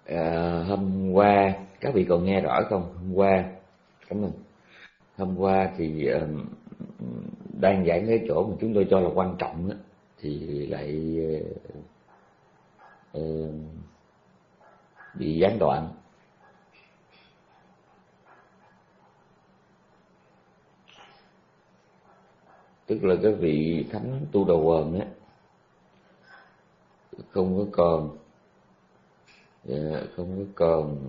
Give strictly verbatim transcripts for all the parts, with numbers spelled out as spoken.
À, hôm qua các vị còn nghe rõ không? Hôm qua, cảm ơn. Hôm qua thì uh, đang giảng cái chỗ mà chúng tôi cho là quan trọng á, thì lại uh, uh, bị gián đoạn. Tức là cái vị thánh Tu Đầu Quần á không có còn không có còn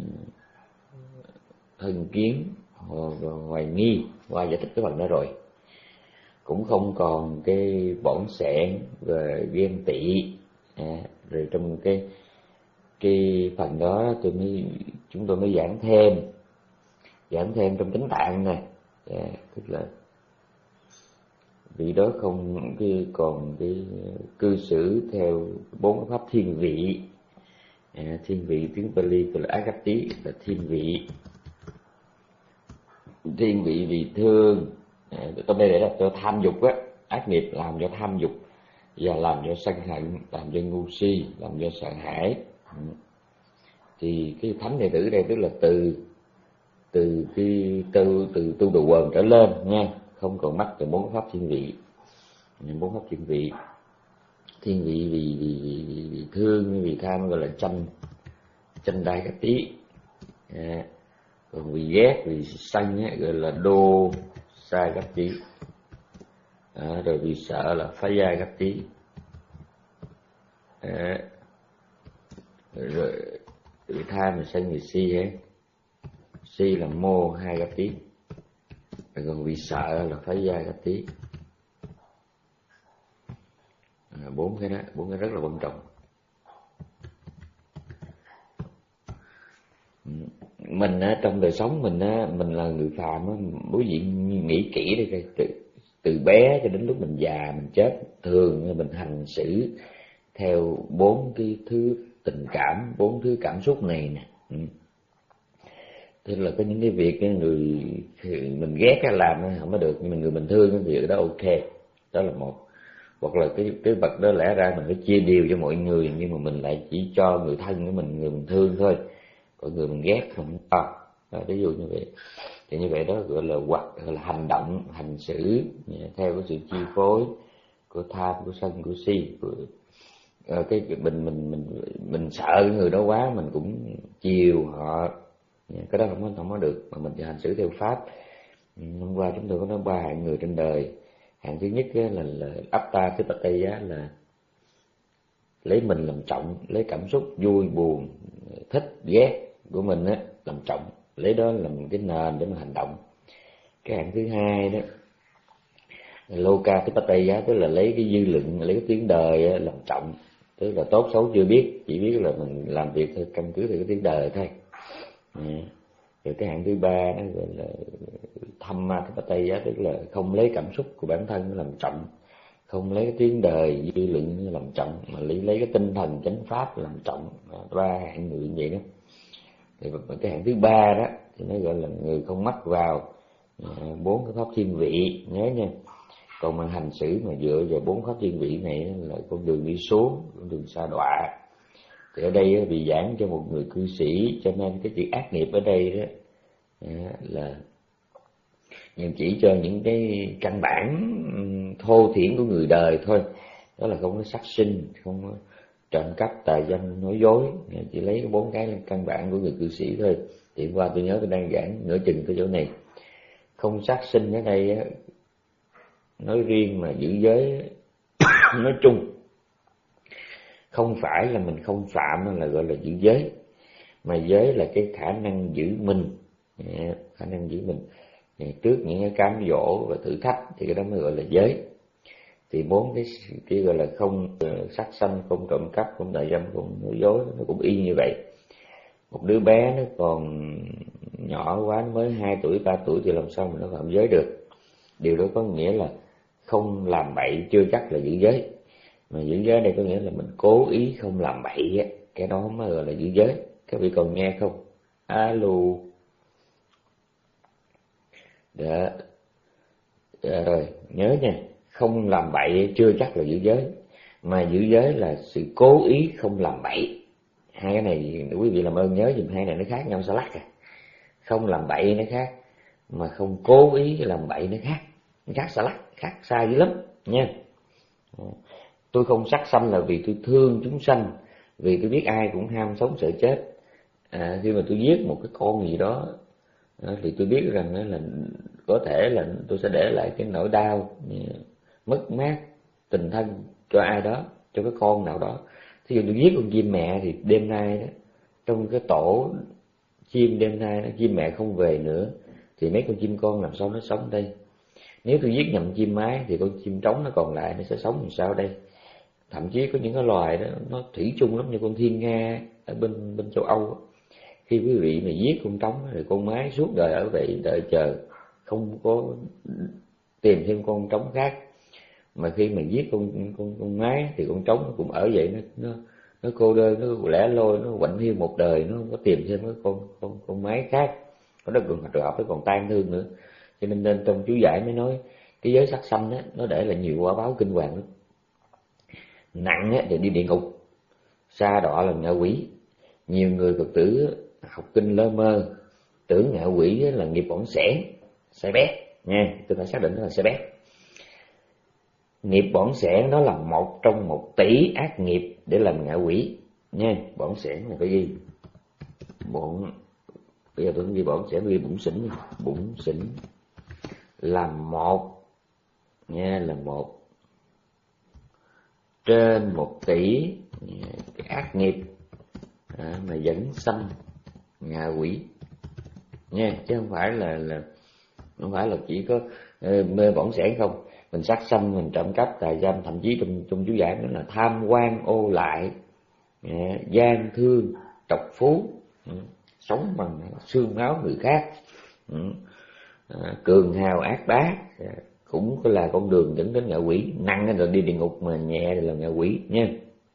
thân kiến hoặc hoài nghi qua giải thích cái phần đó rồi, cũng không còn cái bỏng sẻn về ghen tị à, rồi trong cái cái phần đó tôi mới chúng tôi mới giảng thêm giảng thêm trong Kinh Tạng này à, tức là vì đó không cái còn cái cư xử theo bốn pháp thiên vị. À, thiên vị tiếng Pali gọi là Agati, là thiên vị. Thiên vị vì thương, à, trong đây để là cho tham dục á, ác nghiệp làm cho tham dục và làm cho sân hận, làm cho ngu si, làm cho sợ hãi. Thì cái thánh đệ tử đây tức là từ từ cái từ từ Tu Đầu Quần trở lên nha, không còn mắc từ bốn pháp thiên vị. Bốn pháp thiên vị, thiên vị vì vì, vì, vì, vì thương, vì tham gọi là chanh chanh đai các tí, à, còn vì ghét vì sân á, gọi là đô sai các tí, à, rồi vì sợ là phá gia các tí, à, rồi vì tham là sân vì si hết, si là mô hai các tí, rồi còn vì sợ là phá gia các tí. À, bốn cái đó, bốn cái rất là quan trọng. Mình á, trong đời sống mình á, mình là người phàm á, quý vị nghĩ kỹ đi, từ, từ bé cho đến lúc mình già mình chết, thường mình hành xử theo bốn cái thứ tình cảm, bốn thứ cảm xúc này nè. Ừ. Tức là có những cái việc cái người mình ghét làm không có được, nhưng mà người mình thương cái việc đó ok, đó là một. Hoặc là cái cái bậc đó lẽ ra mình phải chia đều cho mọi người, nhưng mà mình lại chỉ cho người thân của mình, người mình thương thôi, còn người mình ghét không cho. À, ví dụ như vậy, thì như vậy đó gọi là hoặc gọi là hành động, hành xử theo cái sự chi phối của tham, của sân, của si, của à, cái mình mình mình mình sợ cái người đó quá, mình cũng chiều họ, cái đó không có không có được, mà mình chỉ hành xử theo pháp. Hôm qua chúng tôi có nói ba hạng người trên đời. Hạng thứ nhất là, là Atta Tipataya, là lấy mình làm trọng, lấy cảm xúc vui buồn, thích ghét của mình á làm trọng, lấy đó làm cái nền để mà hành động. Cái hạng thứ hai đó Loka Tipataya, tức là lấy cái dư luận, lấy cái tiếng đời á làm trọng, tức là tốt xấu chưa biết, chỉ biết là mình làm việc theo căn cứ theo cái tiếng đời thôi. Rồi cái hạng thứ ba đó gọi là Thamma Tipataya, tức là không lấy cảm xúc của bản thân làm trọng, không lấy cái tiếng đời dư luận làm trọng, mà lấy lấy cái tinh thần chánh pháp làm trọng. Ba hạng người như vậy đó. Thì cái hạng thứ ba đó thì nó gọi là người không mắc vào bốn cái pháp thiên vị, nhớ nha. Còn mà hành xử mà dựa vào bốn pháp thiên vị này là con đường đi xuống, con đường sa đọa. Thì ở đây vì giảng cho một người cư sĩ, cho nên cái chữ ác nghiệp ở đây đó là nhưng chỉ cho những cái căn bản thô thiển của người đời thôi. Đó là không có sát sinh, không có trộm cắp, tà dâm, nói dối, chỉ lấy bốn cái căn bản của người cư sĩ thôi. Thì qua tôi nhớ tôi đang giảng nửa chừng cái chỗ này. Không sát sinh ở đây nói riêng mà giữ giới nói chung. Không phải là mình không phạm là gọi là giữ giới, mà giới là cái khả năng giữ mình, khả năng giữ mình trước những cái cám dỗ và thử thách, thì cái đó mới gọi là giới. Thì bốn cái kia gọi là không sát sanh, không trộm cắp, không tà dâm, không nói dối, nó cũng y như vậy. Một đứa bé nó còn nhỏ quá, nó mới hai tuổi, ba tuổi thì làm sao mà nó phạm giới được. Điều đó có nghĩa là không làm bậy chưa chắc là giữ giới, mà giữ giới đây có nghĩa là mình cố ý không làm bậy á, cái đó mới gọi là giữ giới. Các vị còn nghe không? Alo. Đó. Đó rồi, nhớ nha, không làm bậy chưa chắc là giữ giới, mà giữ giới là sự cố ý không làm bậy. Hai cái này quý vị làm ơn nhớ dùm, hai này nó khác nhau xa lắc à. Không làm bậy nó khác, mà không cố ý làm bậy nó khác, nó khác xa lắc, khác xa dữ lắm nha. Tôi không sát sanh là vì tôi thương chúng sanh, vì tôi biết ai cũng ham sống sợ chết. À, khi mà tôi giết một cái con gì đó thì tôi biết rằng là có thể là tôi sẽ để lại cái nỗi đau, mất mát, tình thân cho ai đó, cho cái con nào đó. Thí dụ tôi giết con chim mẹ thì đêm nay đó, trong cái tổ chim đêm nay đó, chim mẹ không về nữa thì mấy con chim con làm sao nó sống đây? Nếu tôi giết nhầm chim mái thì con chim trống nó còn lại nó sẽ sống làm sao đây? Thậm chí có những cái loài đó nó thủy chung lắm, như con thiên nga ở bên bên châu Âu. Khi quý vị mà giết con trống thì con mái suốt đời ở vậy đợi chờ, không có tìm thêm con trống khác. Mà khi mà giết con con con mái thì con trống nó cũng ở vậy, nó nó nó cô đơn, nó lẻ loi, nó quạnh hiu một đời, nó không có tìm thêm cái con con con mái khác. Có đó còn trường hợp nó còn tan thương nữa. Cho nên, nên trong chú giải mới nói cái giới sát sanh á, nó để là nhiều quả báo kinh hoàng lắm. Nặng á thì đi địa ngục, sa đọa là ngạ quỷ. Nhiều người Phật tử học kinh lơ mơ tưởng ngạ quỷ là nghiệp bỏng sẻn, sai bét nha, tôi phải xác định nó là sai bét. Nghiệp bỏng sẻn đó là một trong một tỷ ác nghiệp để làm ngạ quỷ nha. Bỏng sẻn là cái gì? Bỏng, bây giờ tôi ghi bỏng sẻn, ghi bụng xỉn, bụng xỉn là một nha, là một trên một tỷ cái ác nghiệp à, mà dẫn sanh ngạ quỷ nha, chứ không phải là là không phải là chỉ có uh, mê bỏng sẻn không. Mình sát sanh, mình trộm cắp, tà dâm, thậm chí trong trong chú giải đó là tham quan ô lại, à, gian thương, trọc phú, ừ, sống bằng xương máu người khác, ừ, à, cường hào ác bá, à, cũng là con đường dẫn đến ngạ quỷ. Nặng là đi địa ngục, mà nhẹ là ngạ quỷ nha.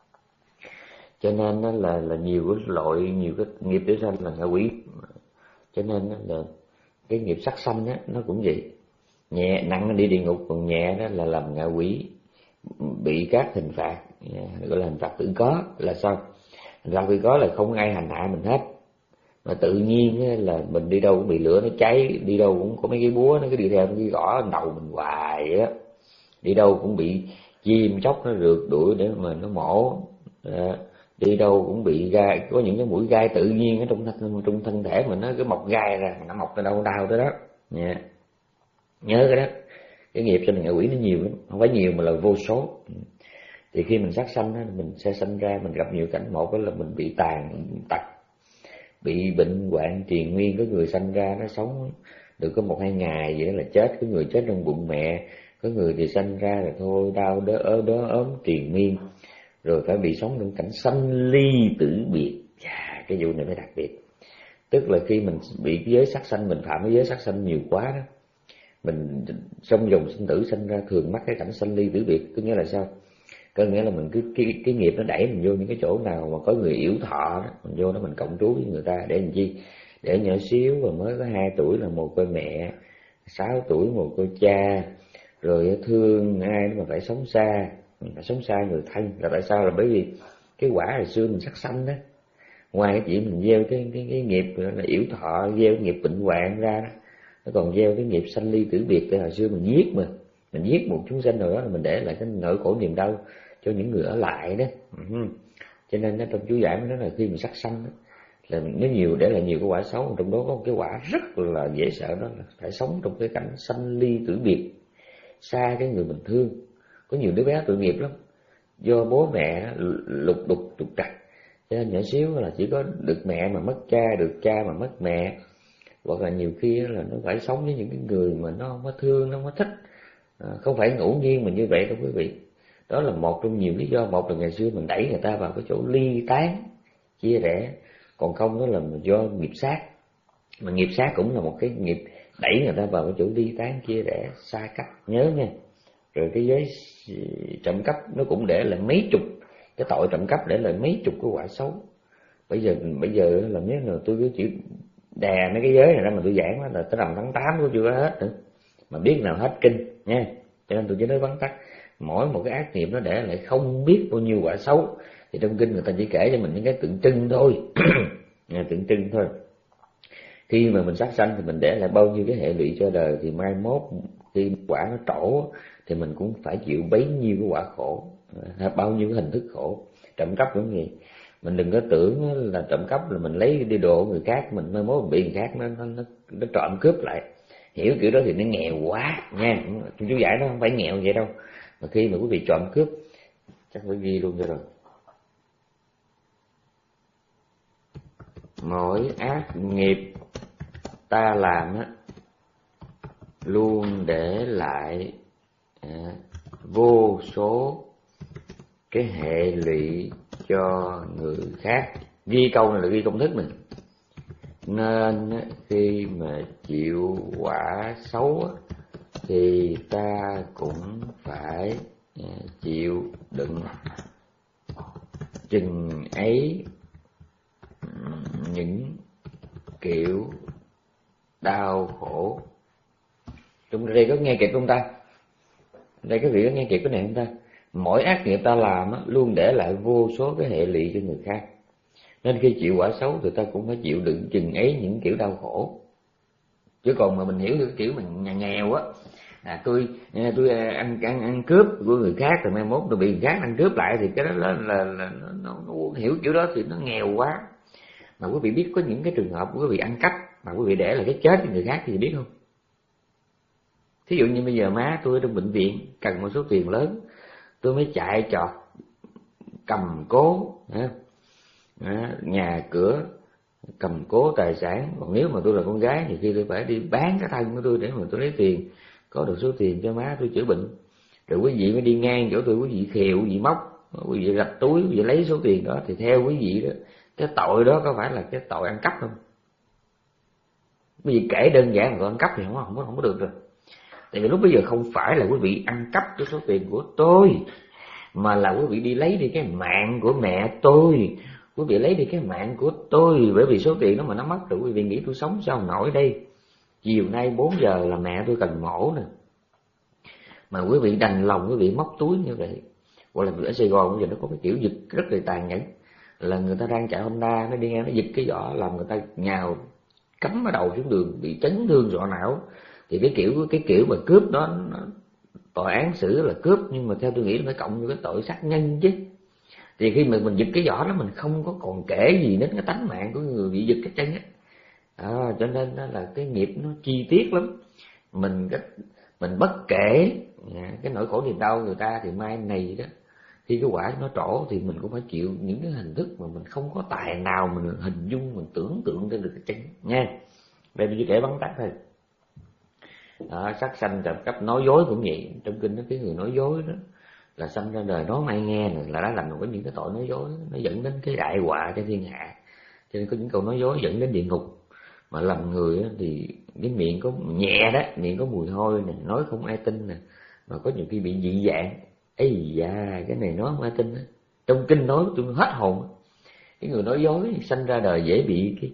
Cho nên đó là là nhiều cái loại, nhiều cái nghiệp để sanh là ngạ quỷ. Cho nên đó là cái nghiệp sát sanh á nó cũng vậy. Nhẹ nặng đi địa ngục, còn nhẹ đó là làm ngạ quỷ, bị các hình phạt, gọi là hình phạt tự có. Là sao? Hình phạt tự có là không ai hành hạ mình hết, mà tự nhiên là mình đi đâu cũng bị lửa nó cháy, đi đâu cũng có mấy cái búa nó cứ đi theo, nó cứ gõ đầu mình hoài á, đi đâu cũng bị chim chóc nó rượt đuổi để mà nó mổ, à, đi đâu cũng bị gai, có những cái mũi gai tự nhiên ở trong thân, trong thân thể mình nó cứ mọc gai ra, nó mọc ra đâu đau tới đó nha. Nhớ cái đó, cái nghiệp sinh ngạ quỷ nó nhiều lắm, không phải nhiều mà là vô số. Thì khi mình sát sanh đó, mình sẽ sanh ra, mình gặp nhiều cảnh. Một đó là mình bị tàn tật, bị bệnh hoạn triền nguyên. Có người sanh ra nó sống được có một hai ngày vậy đó là chết. Có người chết trong bụng mẹ, có người thì sanh ra rồi thôi đau đớ ớ đớ ốm triền miên, rồi phải bị sống trong cảnh sanh ly tử biệt. Chà, cái vụ này mới đặc biệt. Tức là khi mình bị cái giới sát sanh, mình phạm cái giới sát sanh nhiều quá đó, mình trong dòng sinh tử sinh ra thường mắc cái cảnh sanh ly tử biệt. Có nghĩa là sao? Có nghĩa là mình cứ cái, cái nghiệp nó đẩy mình vô những cái chỗ nào mà có người yểu thọ đó, mình vô đó mình cộng trú với người ta để làm chi? Để nhỏ xíu và mới có hai tuổi là mồ côi mẹ, sáu tuổi mồ côi cha, rồi thương ai mà phải sống xa, phải sống xa người thân. Là tại sao? Là bởi vì cái quả hồi xưa mình sát sanh đó, ngoài cái chuyện mình gieo cái cái cái nghiệp là yểu thọ, gieo cái nghiệp bệnh hoạn ra đó, nó còn gieo cái nghiệp sanh ly tử biệt. Từ hồi xưa mình giết mà mình giết một chúng sinh rồi đó, là mình để lại cái nỗi khổ niềm đau cho những người ở lại đó. Uh-huh. Cho nên nó trong chú giải nó nói là khi mình sát sanh đó, là nó nhiều, để lại nhiều cái quả xấu. Trong đó có một cái quả rất là dễ sợ, đó là phải sống trong cái cảnh sanh ly tử biệt, xa cái người mình thương. Có nhiều đứa bé tội nghiệp lắm, do bố mẹ lục đục trục trặc, cho nên nhỏ xíu là chỉ có được mẹ mà mất cha, được cha mà mất mẹ. Hoặc là nhiều khi là nó phải sống với những cái người mà nó không có thương, nó không có thích, à, không phải ngẫu nhiên mà như vậy đâu quý vị. Đó là một trong nhiều lý do. Một là ngày xưa mình đẩy người ta vào cái chỗ ly tán, chia rẽ. Còn không đó là do nghiệp sát. Mà nghiệp sát cũng là một cái nghiệp đẩy người ta vào cái chỗ ly tán, chia rẽ, xa cách. Nhớ nha. Rồi cái giới trộm cắp nó cũng để lại mấy chục, cái tội trộm cắp để lại mấy chục cái quả xấu. Bây giờ bây giờ là nếu là tôi cứ chỉ đè mấy cái giới này ra mà tôi giảng là tới rằm tháng tám cũng chưa có hết nữa, mà biết nào hết kinh nha. Cho nên tôi chỉ nói vắn tắt, mỗi một cái ác nghiệp nó để lại không biết bao nhiêu quả xấu. Thì trong kinh người ta chỉ kể cho mình những cái tượng trưng thôi. Tượng trưng thôi. Khi mà mình sát sanh thì mình để lại bao nhiêu cái hệ lụy cho đời, thì mai mốt khi quả nó trổ thì mình cũng phải chịu bấy nhiêu cái quả khổ, bao nhiêu cái hình thức khổ. Trộm cắp cũng vậy, mình đừng có tưởng là trộm cắp là mình lấy đi đồ người khác, mình mai mốt bị người khác nó nó nó, nó trộm cướp lại. Hiểu kiểu đó thì nó nghèo quá nha. Chú giải nó không phải nghèo vậy đâu, mà khi mà quý vị trộm cướp chắc phải ghi luôn cho rồi. Mỗi ác nghiệp ta làm á luôn để lại à, vô số cái hệ lụy cho người khác. Ghi câu này là ghi công thức mình. Nên khi mà chịu quả xấu thì ta cũng phải chịu đựng chừng ấy những kiểu đau khổ. Trong đây có nghe kịp không ta? Đây các vị có nghe kịp cái này không ta? Mỗi ác nghiệp ta làm á, luôn để lại vô số cái hệ lụy cho người khác. Nên khi chịu quả xấu thì ta cũng phải chịu đựng chừng ấy những kiểu đau khổ. Chứ còn mà mình hiểu được kiểu mình nhà nghèo á, à, tôi tôi ăn ăn ăn cướp của người khác rồi mai mốt tôi bị người khác ăn cướp lại, thì cái đó là, là, là nó, nó, nó hiểu kiểu đó thì nó nghèo quá. Mà quý vị biết có những cái trường hợp quý vị ăn cắp mà quý vị để là cái chết cho người khác thì biết không? Thí dụ như bây giờ má tôi ở trong bệnh viện cần một số tiền lớn, tôi mới chạy trọt cầm cố nhà cửa, cầm cố tài sản. Còn nếu mà tôi là con gái thì khi tôi phải đi bán cái thân của tôi để mà tôi lấy tiền, có được số tiền cho má tôi chữa bệnh. Rồi quý vị mới đi ngang chỗ tôi, quý vị khều, quý vị móc, quý vị rạch túi, quý vị lấy số tiền đó, thì theo quý vị đó, cái tội đó có phải là cái tội ăn cắp không? Quý vị kể đơn giản là tội ăn cắp thì không không có không có được rồi. Tại vì lúc bây giờ không phải là quý vị ăn cắp cái số tiền của tôi, mà là quý vị đi lấy đi cái mạng của mẹ tôi. Quý vị lấy đi cái mạng của tôi, bởi vì số tiền đó mà nó mất rồi quý vị nghĩ tôi sống sao nổi đây. Chiều nay bốn giờ là mẹ tôi cần mổ nè, mà quý vị đành lòng quý vị móc túi như vậy. Hoặc là ở Sài Gòn bây giờ nó có cái kiểu giật rất là tàn nhẫn, là người ta đang chạy Honda, nó đi ngang nó giật cái vỏ làm người ta nhào cắm ở đầu xuống đường, bị chấn thương sọ não. Thì cái kiểu cái kiểu mà cướp đó nó, tội án xử là cướp, nhưng mà theo tôi nghĩ là phải cộng với cái tội sát nhân chứ. Thì khi mà mình giật cái vỏ đó mình không có còn kể gì đến cái tánh mạng của người bị giật cái chân á. À, cho nên đó là cái nghiệp nó chi tiết lắm. Mình cái mình bất kể cái nỗi khổ niềm đau người ta thì mai này đó, khi cái quả nó trổ thì mình cũng phải chịu những cái hình thức mà mình không có tài nào mình hình dung, mình tưởng tượng ra được cái chân nha. Đây mình chỉ kể vắn tắt thôi. Đó, sát sanh trộm cắp nói dối cũng vậy. Trong kinh nó cái người nói dối đó là sanh ra đời nói ai nghe này, là đã làm có những cái tội nói dối, nó dẫn đến cái đại họa cho thiên hạ. Cho nên có những câu nói dối dẫn đến địa ngục. Mà làm người thì cái miệng có nhẹ đó, miệng có mùi hôi nè, nói không ai tin nè, mà có nhiều khi bị dị dạng. Ây da, cái này nói không ai tin đó. Trong kinh nói tôi hết hồn. Cái người nói dối sanh ra đời dễ bị cái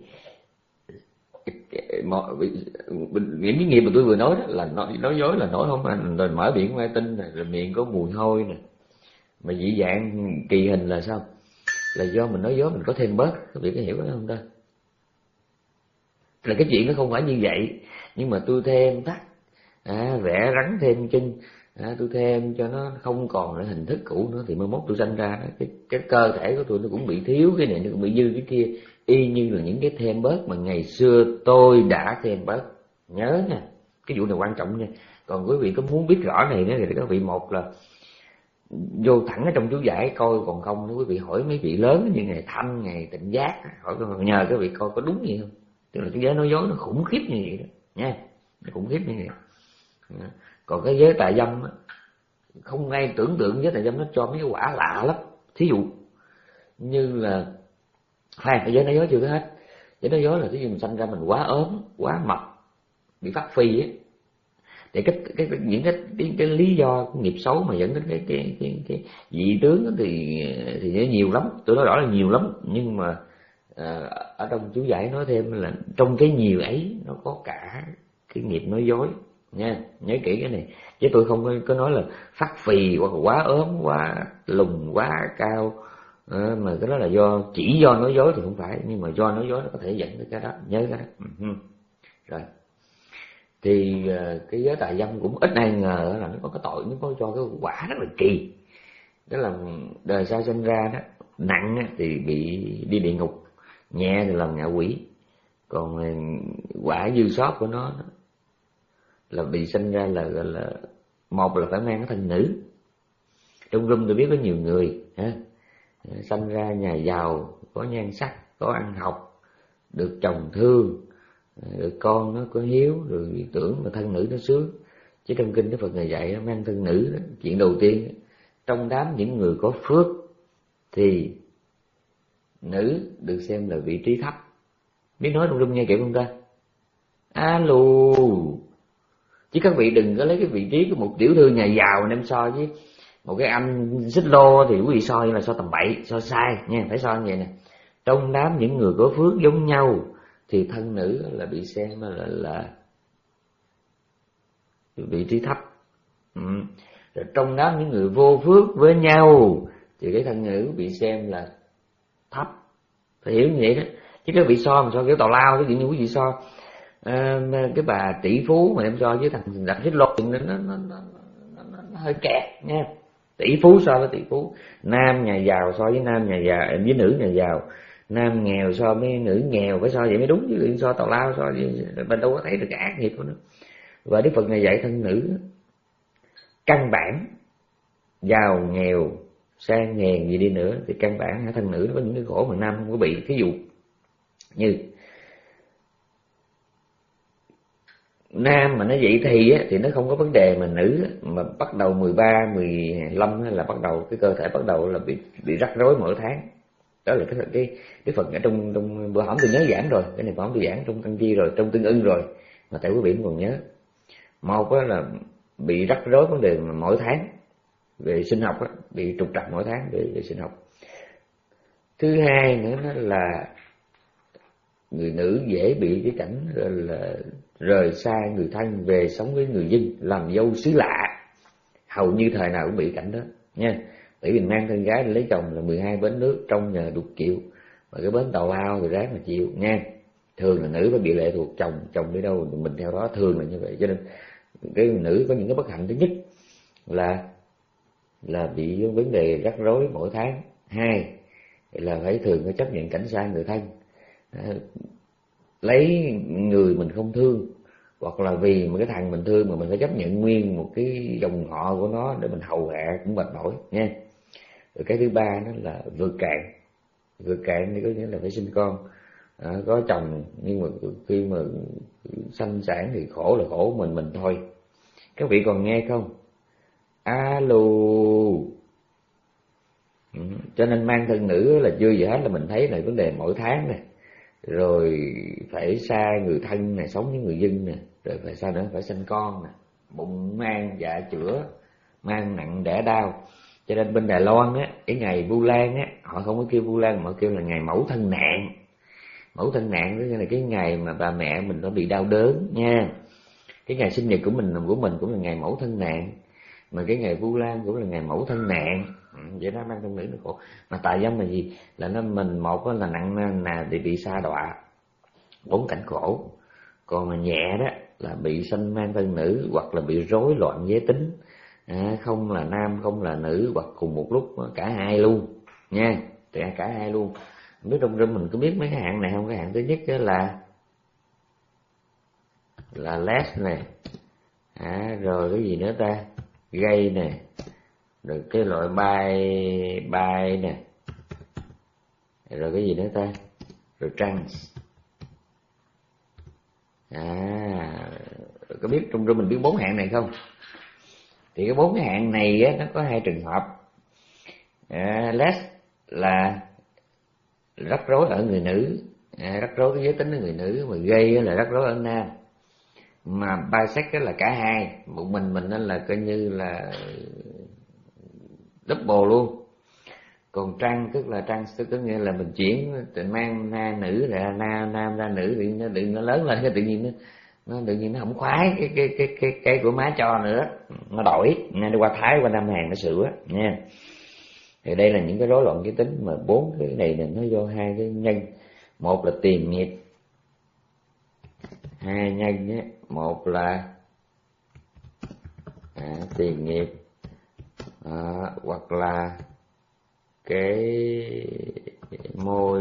những cái nghiệp mà tôi vừa nói đó là nói, nói dối là nói không anh, rồi mở miệng không ai tin này, rồi miệng có mùi hôi nè, mà dị dạng kỳ hình là sao? Là do mình nói dối mình có thêm bớt. Các vị có hiểu đó không ta? Là cái chuyện nó không phải như vậy, nhưng mà tôi thêm thắt, à, vẽ rắn thêm chân, à, tôi thêm cho nó không còn là hình thức cũ nữa, thì mai mốt tôi sanh ra cái cái cơ thể của tôi nó cũng bị thiếu cái này, nó cũng bị dư cái kia, y như là những cái thêm bớt mà ngày xưa tôi đã thêm bớt. Nhớ nha, cái vụ này quan trọng nha. Còn quý vị có muốn biết rõ này nữa thì các vị, một là vô thẳng ở trong chú giải coi, còn không quý vị hỏi mấy vị lớn như ngày Thanh, ngày Tịnh Giác, hỏi nhờ các vị coi có đúng gì không. Tức là cái giới nói dối nó khủng khiếp như vậy đó nha, nó khủng khiếp như vậy. Còn cái giới tà dâm á, không ai tưởng tượng giới tà dâm nó cho mấy cái quả lạ lắm. Thí dụ như là hai cái giới nói dối chưa có hết. Giới nói dối là thí dụ mình sanh ra mình quá ốm, quá mập, bị phát phi á, thì cái, cái, cái những cái, cái cái lý do cái nghiệp xấu mà dẫn đến cái cái cái, cái dị tướng thì thì nó nhiều lắm. Tôi nói rõ là nhiều lắm, nhưng mà à, ở trong chú giải nói thêm là trong cái nhiều ấy nó có cả cái nghiệp nói dối nha. Nhớ kỹ cái này, chứ tôi không có, có nói là phát phì hoặc quá ốm, quá lùn, quá cao, À, mà cái đó là do chỉ do nói dối thì không phải, nhưng mà do nói dối nó có thể dẫn tới cái đó, nhớ cái đó. Ừ. Rồi thì cái giới tà dâm cũng ít ai ngờ là nó có cái tội, nó có cho cái quả rất là kỳ. Đó là đời sau sinh ra đó, nặng thì bị đi địa ngục, nhẹ thì làm ngạ quỷ. Còn quả dư sót của nó là bị sinh ra là gọi là một là phải mang cái thân nữ. Trong room tôi biết có nhiều người ha, sinh ra nhà giàu, có nhan sắc, có ăn học, được chồng thương, được con nó có hiếu, rồi tưởng mà thân nữ nó sướng. Chứ trong kinh Đức Phật ngày dạy nó mang thân nữ đó, chuyện đầu tiên trong đám những người có phước thì nữ được xem là vị trí thấp. Biết nói trong room nghe kiểu không ta? Alo, chứ các vị đừng có lấy cái vị trí của một tiểu thư nhà giàu đem so với một cái anh xích lô thì quý vị so như là so tầm bậy, so sai nha, phải so như vậy nè. Trong đám những người có phước giống nhau thì thân nữ là bị xem là là vị trí thấp. Ừ. Rồi trong đám những người vô phước với nhau thì cái thân nữ bị xem là thấp. Phải hiểu như vậy đó. Chứ các vị so mà so kiểu tào lao, ví dụ như quý vị so à, cái bà tỷ phú mà em so với thằng đập xích lô nó, nó, nó, nó, nó, nó hơi kẹt nha. Tỷ phú so với tỷ phú, nam nhà giàu so với nam nhà giàu, với nữ nhà giàu, nam nghèo so với nữ nghèo, phải so vậy mới đúng, chứ so tào lao so với mình đâu có thấy được cái ác nghiệp của nó. Và Đức Phật này dạy thân nữ căn bản, giàu nghèo sang hèn gì đi nữa thì căn bản thân nữ nó có những cái khổ mà nam không có bị. Ví dụ như nam mà nó dậy thì á, thì nó không có vấn đề, mà nữ á, mà bắt đầu mười ba, mười lăm là bắt đầu cái cơ thể bắt đầu là bị bị rắc rối mỗi tháng. Đó là cái cái cái phần ở trong trong bữa hổm tôi nhớ giảng rồi, cái này bữa hổm tôi giảng trong Tăng Chi rồi, trong Tương Ưng rồi, mà tại quý vị cũng còn nhớ. Một á là bị rắc rối vấn đề mỗi tháng về sinh học á, bị trục trặc mỗi tháng về, về sinh học. Thứ hai nữa nó là người nữ dễ bị cái cảnh là rời xa người thân về sống với người dân, làm dâu xứ lạ, hầu như thời nào cũng bị cảnh đó nha. Bởi vì mang thân gái lấy chồng là mười hai bến nước, trong nhờ đục chịu, mà cái bến tàu lao thì ráng mà chịu nha. Thường là nữ phải bị lệ thuộc chồng, chồng đi đâu mình theo đó, thường là như vậy. Cho nên cái nữ có những cái bất hạnh, thứ nhất là là bị vấn đề rắc rối mỗi tháng. Hai là phải thường phải chấp nhận cảnh xa người thân, à, lấy người mình không thương, hoặc là vì một cái thằng mình thương mà mình phải chấp nhận nguyên một cái dòng họ của nó để mình hầu hạ cũng mệt mỏi nha. Rồi cái thứ ba đó là vượt cạn. Vượt cạn thì có nghĩa là phải sinh con, à, có chồng nhưng mà khi mà sanh sản thì khổ là khổ mình mình thôi. Các vị còn nghe không? Alo. Ừ. Cho nên mang thân nữ là chưa gì hết là mình thấy là vấn đề mỗi tháng nè, rồi phải xa người thân nè, sống với người dân nè, rồi phải sao nữa, phải sinh con nè, bụng mang dạ chữa, mang nặng đẻ đau. Cho nên bên Đài Loan á, cái ngày Vu Lan á, họ không có kêu Vu Lan mà họ kêu là ngày mẫu thân nạn. Mẫu thân nạn tức là cái ngày mà bà mẹ mình nó bị đau đớn nha. Cái ngày sinh nhật của mình của mình cũng là ngày mẫu thân nạn, mà cái ngày Vu Lan cũng là ngày mẫu thân nạn. Ừ, vậy đó, mang thân nữ nó khổ. Mà tà dâm là gì? Là nó mình một là nặng nà thì bị sa đọa, bốn cảnh khổ. Còn mà nhẹ đó là bị sanh mang thân nữ, hoặc là bị rối loạn giới tính, à, không là nam không là nữ, hoặc cùng một lúc cả hai luôn nha, cả cả hai luôn. Không biết trong rừng mình có biết mấy cái hạng này không? Cái hạng thứ nhất là là less này, à, rồi cái gì nữa ta, gay nè, rồi cái loại bi bi nè, rồi cái gì nữa ta, rồi trans. À, có biết trong rừng mình biết bốn hạng này không? Thì cái bốn cái hạng này á, nó có hai trường hợp. À, less là rắc rối ở người nữ, à, rắc rối cái giới tính ở người nữ, mà gay là rắc rối ở nam. Mà bisex là cả hai, một mình mình nên là coi như là double luôn. Còn trans tức là trans tức có nghĩa là mình chuyển mang na nữ ra nam, nam ra nữ, thì nó đừng nó lớn lên cái tự nhiên nó nó tự nhiên nó không khoái cái cái cái cái cái của má cho nữa, nó đổi nha, đi qua Thái qua Nam Hàn nó sửa nha. Thì đây là những cái rối loạn giới tính, mà bốn cái này là nó do hai cái nhân. Một là tiền nghiệp, hai nhân á, một là à, tiền nghiệp à, hoặc là cái môi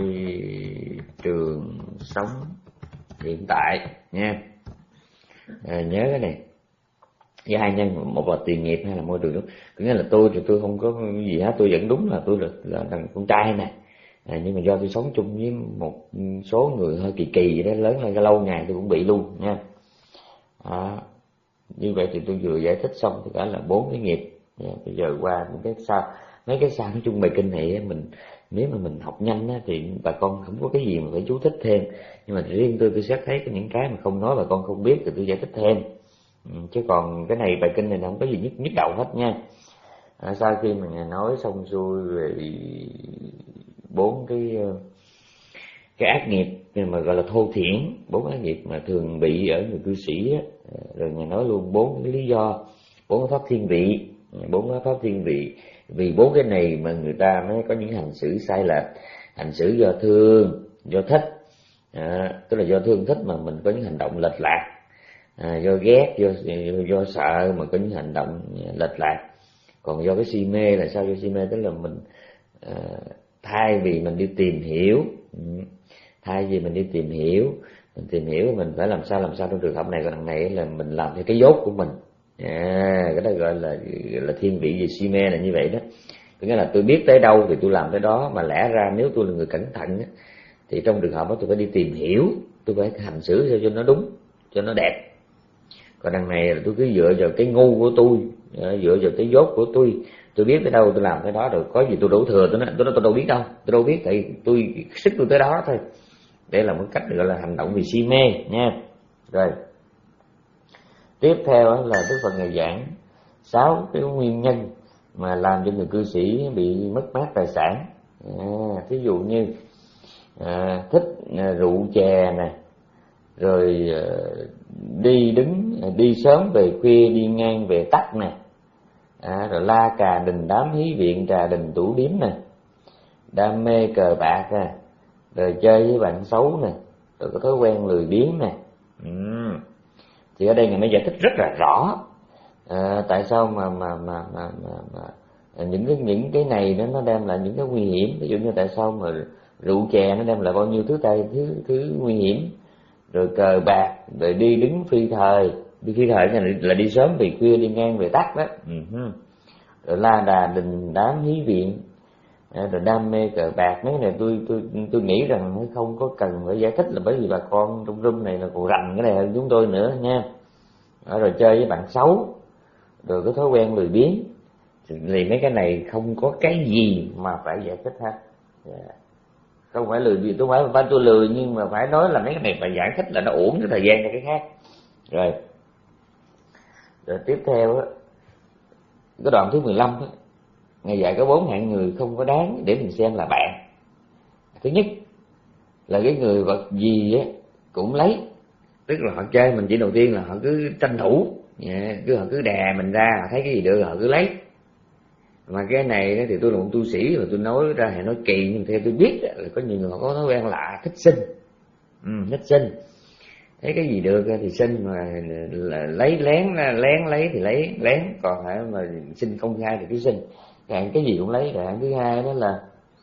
trường sống hiện tại nha. À, nhớ cái này, với hai nhân, một là tiền nghiệp, hay là môi trường sống. Có nghĩa là tôi thì tôi không có gì hết, tôi vẫn đúng là tôi là, là thằng con trai này, à, nhưng mà do tôi sống chung với một số người hơi kỳ kỳ vậy đó, lớn lên cái lâu ngày tôi cũng bị luôn nha. À, như vậy thì tôi vừa giải thích xong tất cả là bốn cái nghiệp. À, bây giờ qua những cái sau, mấy cái sau nói chung bài kinh này mình nếu mà mình học nhanh á, thì bà con không có cái gì mà phải chú thích thêm, nhưng mà riêng tôi tôi xét thấy có những cái mà không nói bà con không biết thì tôi giải thích thêm. Ừ, chứ còn cái này bài kinh này không có gì nhức nhức đầu hết nha. À, sau khi mình nói xong xuôi về bốn cái cái ác nghiệp mà gọi là thô thiển, bốn ác nghiệp mà thường bị ở người cư sĩ á, rồi ngài nói luôn bốn cái lý do, bốn cái pháp thiên vị, bốn cái pháp thiên vị. Vì bốn cái này mà người ta mới có những hành xử sai lệch, hành xử do thương, do thích, à, tức là do thương thích mà mình có những hành động lệch lạc, à, do ghét, do do sợ mà có những hành động lệch lạc. Còn do cái si mê là sao? Do si mê tức là mình à, thay vì mình đi tìm hiểu, thay vì mình đi tìm hiểu, mình tìm hiểu mình phải làm sao làm sao trong trường hợp này, còn đằng này là mình làm theo cái dốt của mình. À, cái đó gọi là là thiên vị về si mê là như vậy đó. Có nghĩa là tôi biết tới đâu thì tôi làm tới đó, mà lẽ ra nếu tôi là người cẩn thận thì trong trường hợp đó tôi phải đi tìm hiểu, tôi phải hành xử sao cho nó đúng, cho nó đẹp. Còn đằng này là tôi cứ dựa vào cái ngu của tôi, dựa vào cái dốt của tôi, tôi biết tới đâu tôi làm tới đó, rồi có gì tôi đổ thừa tôi nói tôi nói tôi đâu biết đâu, tôi đâu biết, tại tôi sức tôi tới đó thôi. Đây là một cách gọi là hành động vì si mê nha. Rồi tiếp theo là Đức Phật ngài giảng sáu cái nguyên nhân mà làm cho người cư sĩ bị mất mát tài sản. À, thí dụ như à, thích à, rượu chè nè, rồi à, đi đứng đi sớm về khuya, đi ngang về tắt nè, à, rồi la cà đình đám hí viện, trà đình tủ điếm nè, đam mê cờ bạc nè, rồi chơi với bạn xấu nè, rồi có thói quen lười biếng nè. Ừ. Thì ở đây ngài mới giải thích rất là rõ à, tại sao mà mà mà mà, mà, mà những cái những cái này nó nó đem lại những cái nguy hiểm. Ví dụ như tại sao mà rượu chè nó đem lại bao nhiêu thứ tay thứ thứ nguy hiểm, rồi cờ bạc, rồi đi đứng phi thời, đi phi thời là, là đi sớm về khuya, đi ngang về tắt đó. Uh-huh. Rồi la đà đình đám hí viện, à, rồi đam mê cờ bạc. Mấy cái này tôi tôi tôi nghĩ rằng không có cần phải giải thích, là bởi vì bà con trong room này là còn rành cái này hơn chúng tôi nữa nha. À, rồi chơi với bạn xấu, rồi có thói quen lười biếng, thì mấy cái này không có cái gì mà phải giải thích hết. Yeah. Không phải lười, vì tôi phải phải tôi lười, nhưng mà phải nói là mấy cái này phải giải thích là nó uổng cái thời gian cho cái khác. Rồi rồi tiếp theo á, cái đoạn thứ mười lăm á, ngài dạy có bốn hạng người không có đáng để mình xem là bạn. Thứ nhất là cái người vật gì á cũng lấy, tức là họ chơi mình chỉ đầu tiên là họ cứ tranh thủ, cứ họ cứ đè mình ra, họ thấy cái gì được họ cứ lấy. Mà cái này thì tôi là một tu sĩ, mà tôi nói ra thì nói kỳ, nhưng theo tôi biết là có nhiều người họ có thói quen lạ, thích xin, ừ, thích xin, thấy cái gì được thì xin, mà là lấy lén lén lấy thì lấy lén, còn phải mà xin công khai thì cứ xin. Cái cái gì cũng lấy. Rồi thứ hai đó là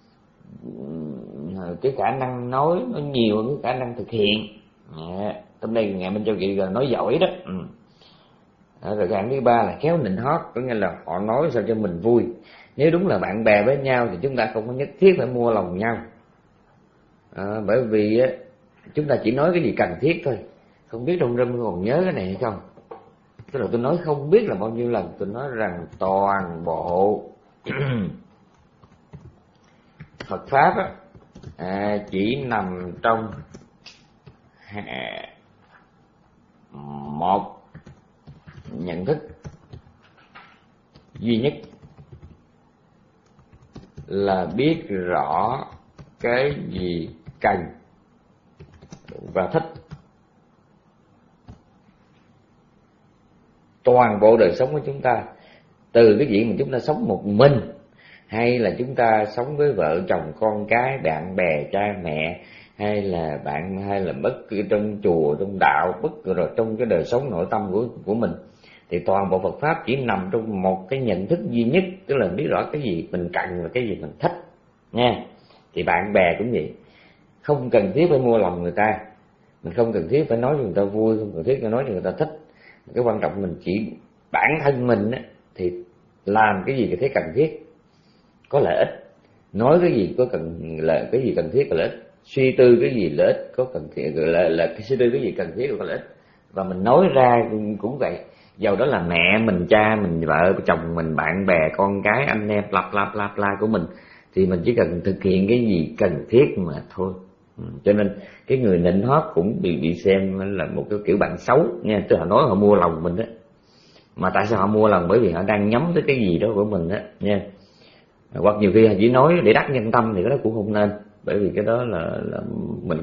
cái khả năng nói nó nhiều hơn cái khả năng thực hiện. À, trong đây ngày Minh Châu Kỳ là nói giỏi đó. Ừ. À, rồi cái thứ ba là khéo nịnh hót, có nghĩa là họ nói sao cho mình vui. Nếu đúng là bạn bè với nhau thì chúng ta không có nhất thiết phải mua lòng nhau, à, bởi vì á, chúng ta chỉ nói cái gì cần thiết thôi. Không biết trong râm còn nhớ cái này hay không? Tức là tôi nói không biết là bao nhiêu lần tôi nói rằng toàn bộ Phật pháp á, à, chỉ nằm trong một nhận thức duy nhất, là biết rõ cái gì cần và thích. Toàn bộ đời sống của chúng ta, từ cái chuyện mà chúng ta sống một mình hay là chúng ta sống với vợ chồng con cái, bạn bè cha mẹ, hay là bạn hay là bất cứ trong chùa, trong đạo, bất cứ rồi trong cái đời sống nội tâm của của mình, thì toàn bộ Phật pháp chỉ nằm trong một cái nhận thức duy nhất, tức là biết rõ cái gì mình cần và cái gì mình thích nha. Thì bạn bè cũng vậy, không cần thiết phải mua lòng người ta, mình không cần thiết phải nói cho người ta vui, không cần thiết phải nói cho người ta thích. Cái quan trọng mình chỉ bản thân mình á, thì làm cái gì cái thế cần thiết có lợi ích, nói cái gì có cần là cái gì cần thiết có lợi ích, suy tư cái gì lợi ích có cần thiết là, là suy tư cái gì cần thiết có lợi ích, và mình nói ra cũng vậy. Dầu đó là mẹ mình, cha mình, vợ chồng mình, bạn bè con cái, anh em lặp lặp lặp la của mình, thì mình chỉ cần thực hiện cái gì cần thiết mà thôi. Cho nên cái người nịnh hót cũng bị bị xem là một cái kiểu bạn xấu nha, tức là nói họ mua lòng mình đó. Mà tại sao họ mua lòng? Bởi vì họ đang nhắm tới cái gì đó của mình đó nha. Hoặc nhiều khi chỉ nói để đắc nhân tâm thì cái đó cũng không nên, bởi vì cái đó là, là mình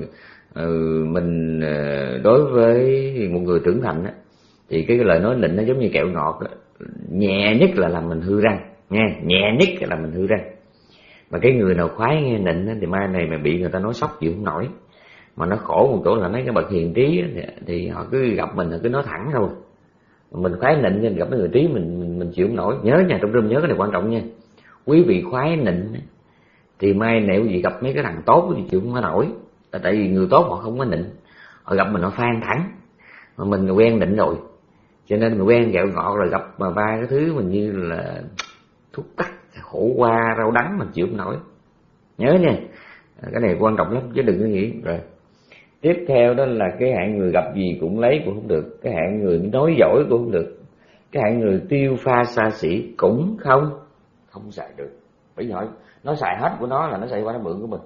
ừ, mình đối với một người trưởng thành á, thì cái, cái lời nói nịnh nó giống như kẹo ngọt đó. Nhẹ nhất là làm mình hư răng nha, nhẹ nhất là làm mình hư răng. Mà cái người nào khoái nghe nịnh á, thì mai này mà bị người ta nói sốc chịu không nổi. Mà nó khổ một chỗ là mấy cái bậc hiền trí thì, thì họ cứ gặp mình họ cứ nói thẳng thôi. Mình khoái nịnh nên gặp mấy người trí mình, mình mình chịu không nổi. Nhớ nha, trong rừng nhớ cái này quan trọng nha. Quý vị khoái nịnh thì mai nếu gì gặp mấy cái thằng tốt thì chịu không có nổi. Tại vì người tốt họ không có nịnh, họ gặp mình họ phan thẳng, mà mình quen nịnh rồi, cho nên mình quen kẹo ngọt rồi gặp mà ba cái thứ mình như là thuốc tắc, khổ qua, rau đắng mình chịu không nổi. Nhớ nha, cái này quan trọng lắm chứ đừng có nghĩ. Rồi tiếp theo đó là cái hạng người gặp gì cũng lấy cũng không được, cái hạng người nói giỏi cũng không được, cái hạng người tiêu pha xa xỉ cũng không không xài được. Bởi vì nó xài hết của nó là nó xài qua nó mượn của mình.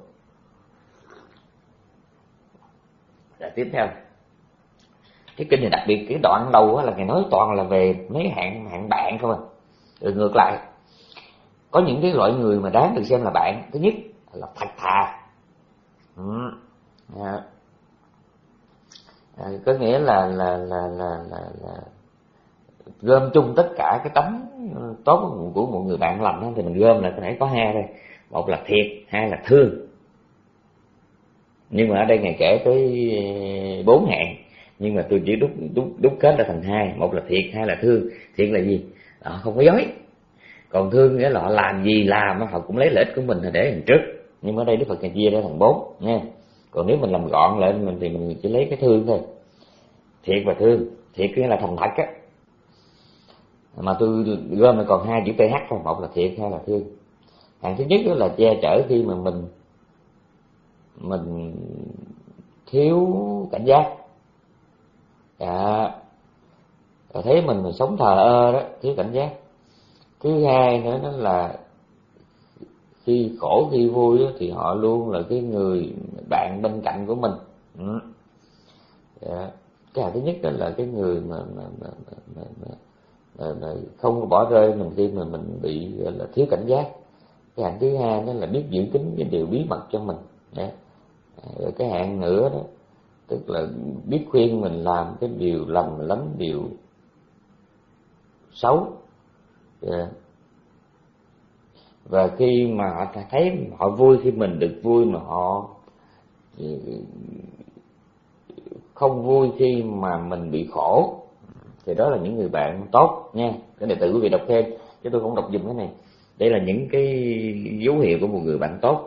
Rồi tiếp theo cái kinh này đặc biệt, cái đoạn đầu là ngài nói toàn là về mấy hạng hạng bạn không à. Rồi ngược lại có những cái loại người mà đáng được xem là bạn. Thứ nhất là thật thà. Ừ. À. À, có nghĩa là là là là là, là gom chung tất cả cái tánh tốt của một người bạn lành thì mình gom lại có thể có hai đây, một là thiệt, hai là thương. Nhưng mà ở đây ngài kể tới bốn hạng, nhưng mà tôi chỉ đúc đúc đúc kết ra thành hai, một là thiệt, hai là thương. Thiệt là gì? Họ không có dối. Còn thương nghĩa là họ làm gì làm họ cũng lấy lợi ích của mình để làm trước. Nhưng mà ở đây Đức Phật ngài chia ra thành bốn nha. Còn nếu mình làm gọn lại mình thì mình chỉ lấy cái thương thôi. Thiệt và thương. Thiệt nghĩa là thành thật á, mà tôi gom lại còn hai chữ pê hát thôi, một là thiệt, hai là thương. Hạng thứ nhất đó là che chở khi mà mình mình thiếu cảnh giác. À, rồi thấy mình mình sống thờ ơ đó, thiếu cảnh giác. Thứ hai nữa đó là khi khổ khi vui đó, thì họ luôn là cái người bạn bên cạnh của mình. Ừ. À, cái hạng thứ nhất đó là cái người mà mà mà mà, mà, mà, mà, mà không có bỏ rơi mình khi mà mình bị là thiếu cảnh giác. Cái hạng thứ hai đó là biết giữ kín cái điều bí mật cho mình. Đấy. Rồi cái hạng nữa đó tức là biết khuyên mình làm cái điều lầm lắm, điều xấu. Yeah. Và khi mà họ thấy họ vui khi mình được vui, mà họ không vui khi mà mình bị khổ, thì đó là những người bạn tốt nha. Cái này tự quý vị đọc thêm chứ tôi không đọc dùm cái này. Đây là những cái dấu hiệu của một người bạn tốt.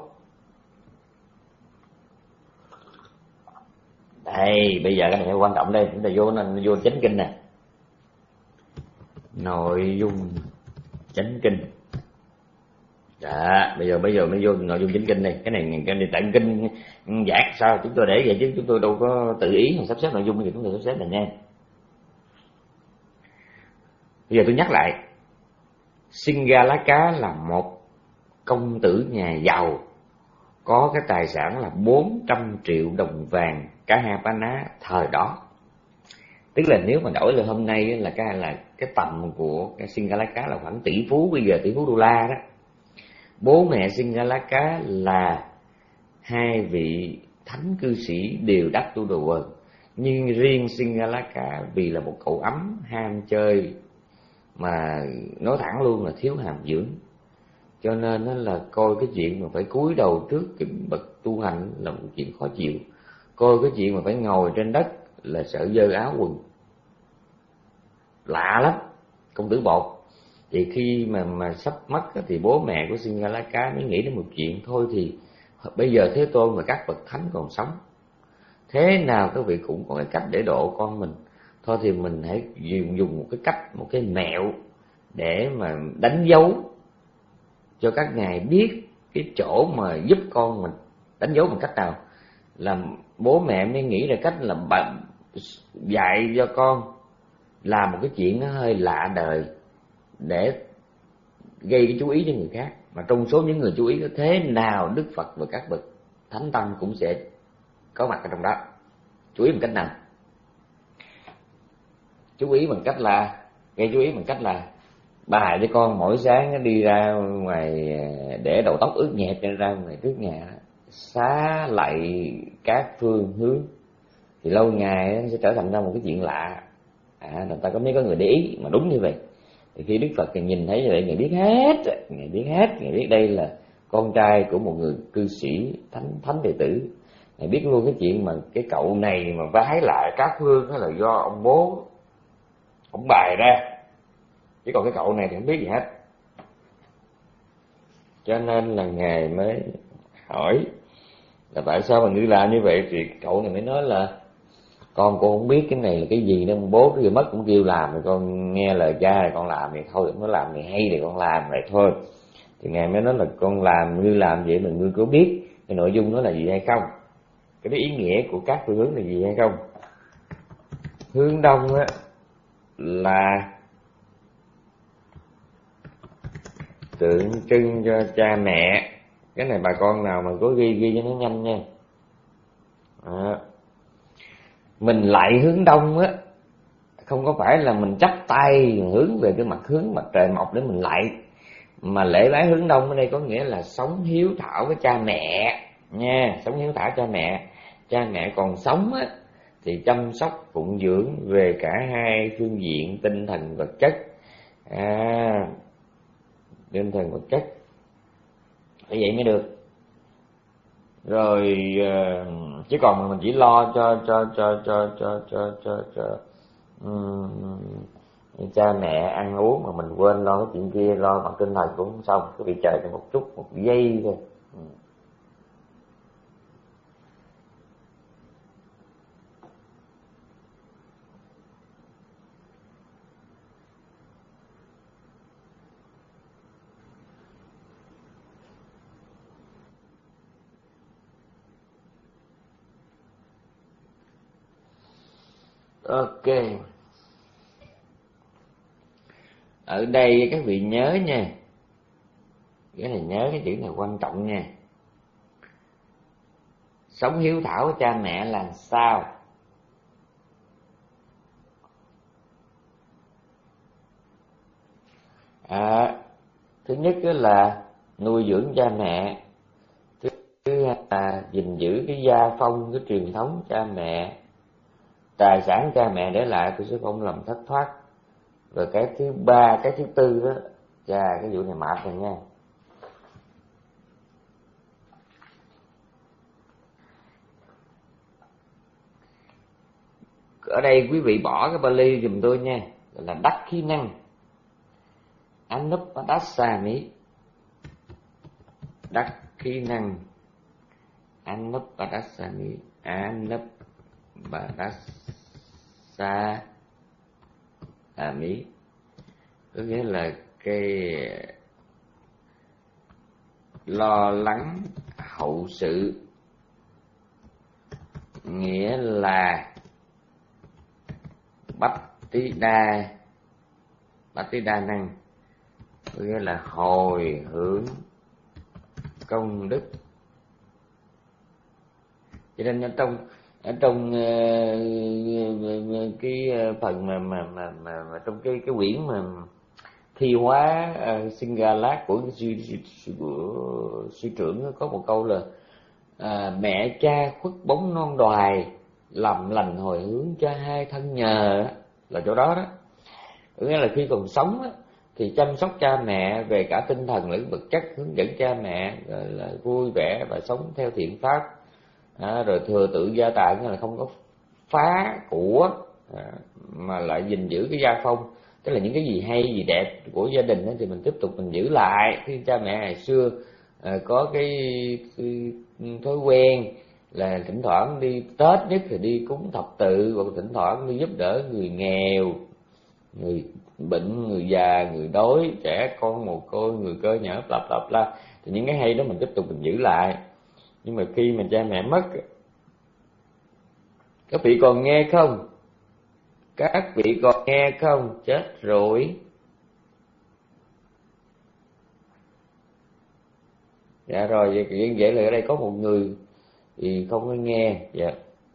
Đây, bây giờ cái này quan trọng đây, chúng ta vô nên vô chánh kinh nè. Nội dung chánh kinh. Dạ, bây giờ bây giờ mới vô nội dung chánh kinh này. Cái này cái này tận kinh giảng sao chúng tôi để vậy chứ chúng tôi đâu có tự ý mà sắp xếp nội dung thì chúng tôi sắp xếp này nha. Bây giờ tôi nhắc lại, Singalaka là một công tử nhà giàu, có cái tài sản là bốn trăm triệu đồng vàng Kahapana thời đó. Tức là nếu mà đổi lại hôm nay là cái là cái tầm của cái Singalaka là khoảng tỷ phú, bây giờ tỷ phú đô la đó. Bố mẹ Singalaka là hai vị thánh cư sĩ đều đắc tu đồ quần, nhưng riêng Singalaka vì là một cậu ấm ham chơi, mà nói thẳng luôn là thiếu hàm dưỡng, Cho nên nó là coi cái chuyện mà phải cúi đầu trước cái bậc tu hành là một chuyện khó chịu. Coi cái chuyện mà phải ngồi trên đất là sợ dơ áo quần, lạ lắm. Công tử Bột thì khi mà mà sắp mất thì bố mẹ của Sinh-ga-lá-cá mới nghĩ đến một chuyện, thôi thì bây giờ Thế Tôn và các bậc thánh còn sống, thế nào các vị cũng có cái cách để độ con mình, thôi thì mình hãy dùng, dùng một cái cách, một cái mẹo để mà đánh dấu cho các ngài biết cái chỗ mà giúp con mình. Đánh dấu bằng cách nào? Là bố mẹ mới nghĩ ra cách là bạn dạy cho con làm một cái chuyện nó hơi lạ đời để gây cái chú ý cho người khác, mà trong số những người chú ý đó, thế nào Đức Phật và các bậc thánh tăng cũng sẽ có mặt ở trong đó. Chú ý bằng cách nào? Chú ý bằng cách là gây chú ý bằng cách là bà cho con mỗi sáng đi ra ngoài để đầu tóc ướt nhẹp ra ngoài trước nhà, xá lạy các phương hướng, thì lâu ngày nó sẽ trở thành ra một cái chuyện lạ. À, người ta có mấy có người để ý mà đúng như vậy. Thì khi Đức Phật nhìn thấy như vậy, Ngài biết hết, Ngài biết hết, Ngài biết đây là con trai của một người cư sĩ thánh thánh đệ tử. Ngài biết luôn cái chuyện mà cái cậu này mà vái lại các phương đó là do ông bố ông bài ra, chứ còn cái cậu này thì không biết gì hết. Cho nên là Ngài mới hỏi là tại sao mà ngươi làm như vậy, thì cậu này mới nói là con cô không biết cái này là cái gì đâu, bố cái gì mất cũng kêu làm, rồi con nghe lời cha rồi con làm, thì thôi nó làm thì hay thì con làm vậy thôi. Thì Ngài mới nói là con làm ngươi làm vậy mà ngươi có biết cái nội dung đó là gì hay không, cái ý nghĩa của các phương hướng là gì hay không. Hướng đông á là tượng trưng cho cha mẹ. Cái này bà con nào mà có ghi ghi cho nó nhanh nha. À, mình lạy hướng đông á, không có phải là mình chắp tay hướng về cái mặt hướng mặt trời mọc để mình lạy, mà lễ bái hướng đông ở đây có nghĩa là sống hiếu thảo với cha mẹ nha, sống hiếu thảo cha mẹ. Cha mẹ còn sống á thì chăm sóc phụng dưỡng về cả hai phương diện tinh thần vật chất. À, tinh thần vật chất như vậy mới được. Rồi chứ còn mà mình chỉ lo cho cho cho cho cho cho cho, cho um, cha mẹ ăn uống mà mình quên lo cái chuyện kia, lo bằng tinh thần cũng không xong. Cứ bị chờ cho một chút, một giây thôi. Ok. Ở đây các vị nhớ nha, cái này nhớ cái chữ này quan trọng nha. Sống hiếu thảo với cha mẹ là sao? À, thứ nhất là nuôi dưỡng cha mẹ, thứ hai là gìn giữ cái gia phong, cái truyền thống cha mẹ, tài sản cha mẹ để lại tôi sẽ không làm thất thoát. Rồi cái thứ ba, cái thứ tư đó, chà cái vụ này mệt rồi nha. Ở đây quý vị bỏ cái Bali giùm tôi nha, là đắc khí năng Anupadasami, đắc khí năng Anupadasami, Anupadasami có nghĩa là cái lo lắng hậu sự, nghĩa là bách tí đa, bách tí đa năng có nghĩa là hồi hướng công đức. Cho nên ở trong ở trong uh, cái phần mà mà mà, mà, mà trong cái cái quyển mà thi hóa uh, Sinh-ga-lá của sư, sư, sư, sư trưởng có một câu là uh, mẹ cha khuất bóng non đoài, làm lành hồi hướng cho hai thân nhờ, là chỗ đó đó. Nghĩa là khi còn sống á, thì chăm sóc cha mẹ về cả tinh thần lẫn vật chất, hướng dẫn cha mẹ gọi là vui vẻ và sống theo thiện pháp. À, rồi thừa tự gia tài nghĩa là không có phá của, à, mà lại gìn giữ cái gia phong, tức là những cái gì hay gì đẹp của gia đình đó, thì mình tiếp tục mình giữ lại. Khi cha mẹ ngày xưa à, có cái, cái thói quen là thỉnh thoảng đi Tết nhất thì đi cúng thập tự, hoặc thỉnh thoảng đi giúp đỡ người nghèo, người bệnh, người già, người đói, trẻ con mồ côi, người cơ nhở, bla bla bla, thì những cái hay đó mình tiếp tục mình giữ lại. Nhưng mà khi mà cha mẹ mất, các vị còn nghe không? Các vị còn nghe không? Chết rồi. Dạ rồi, vậy, vậy là ở đây có một người thì không có nghe. Dạ.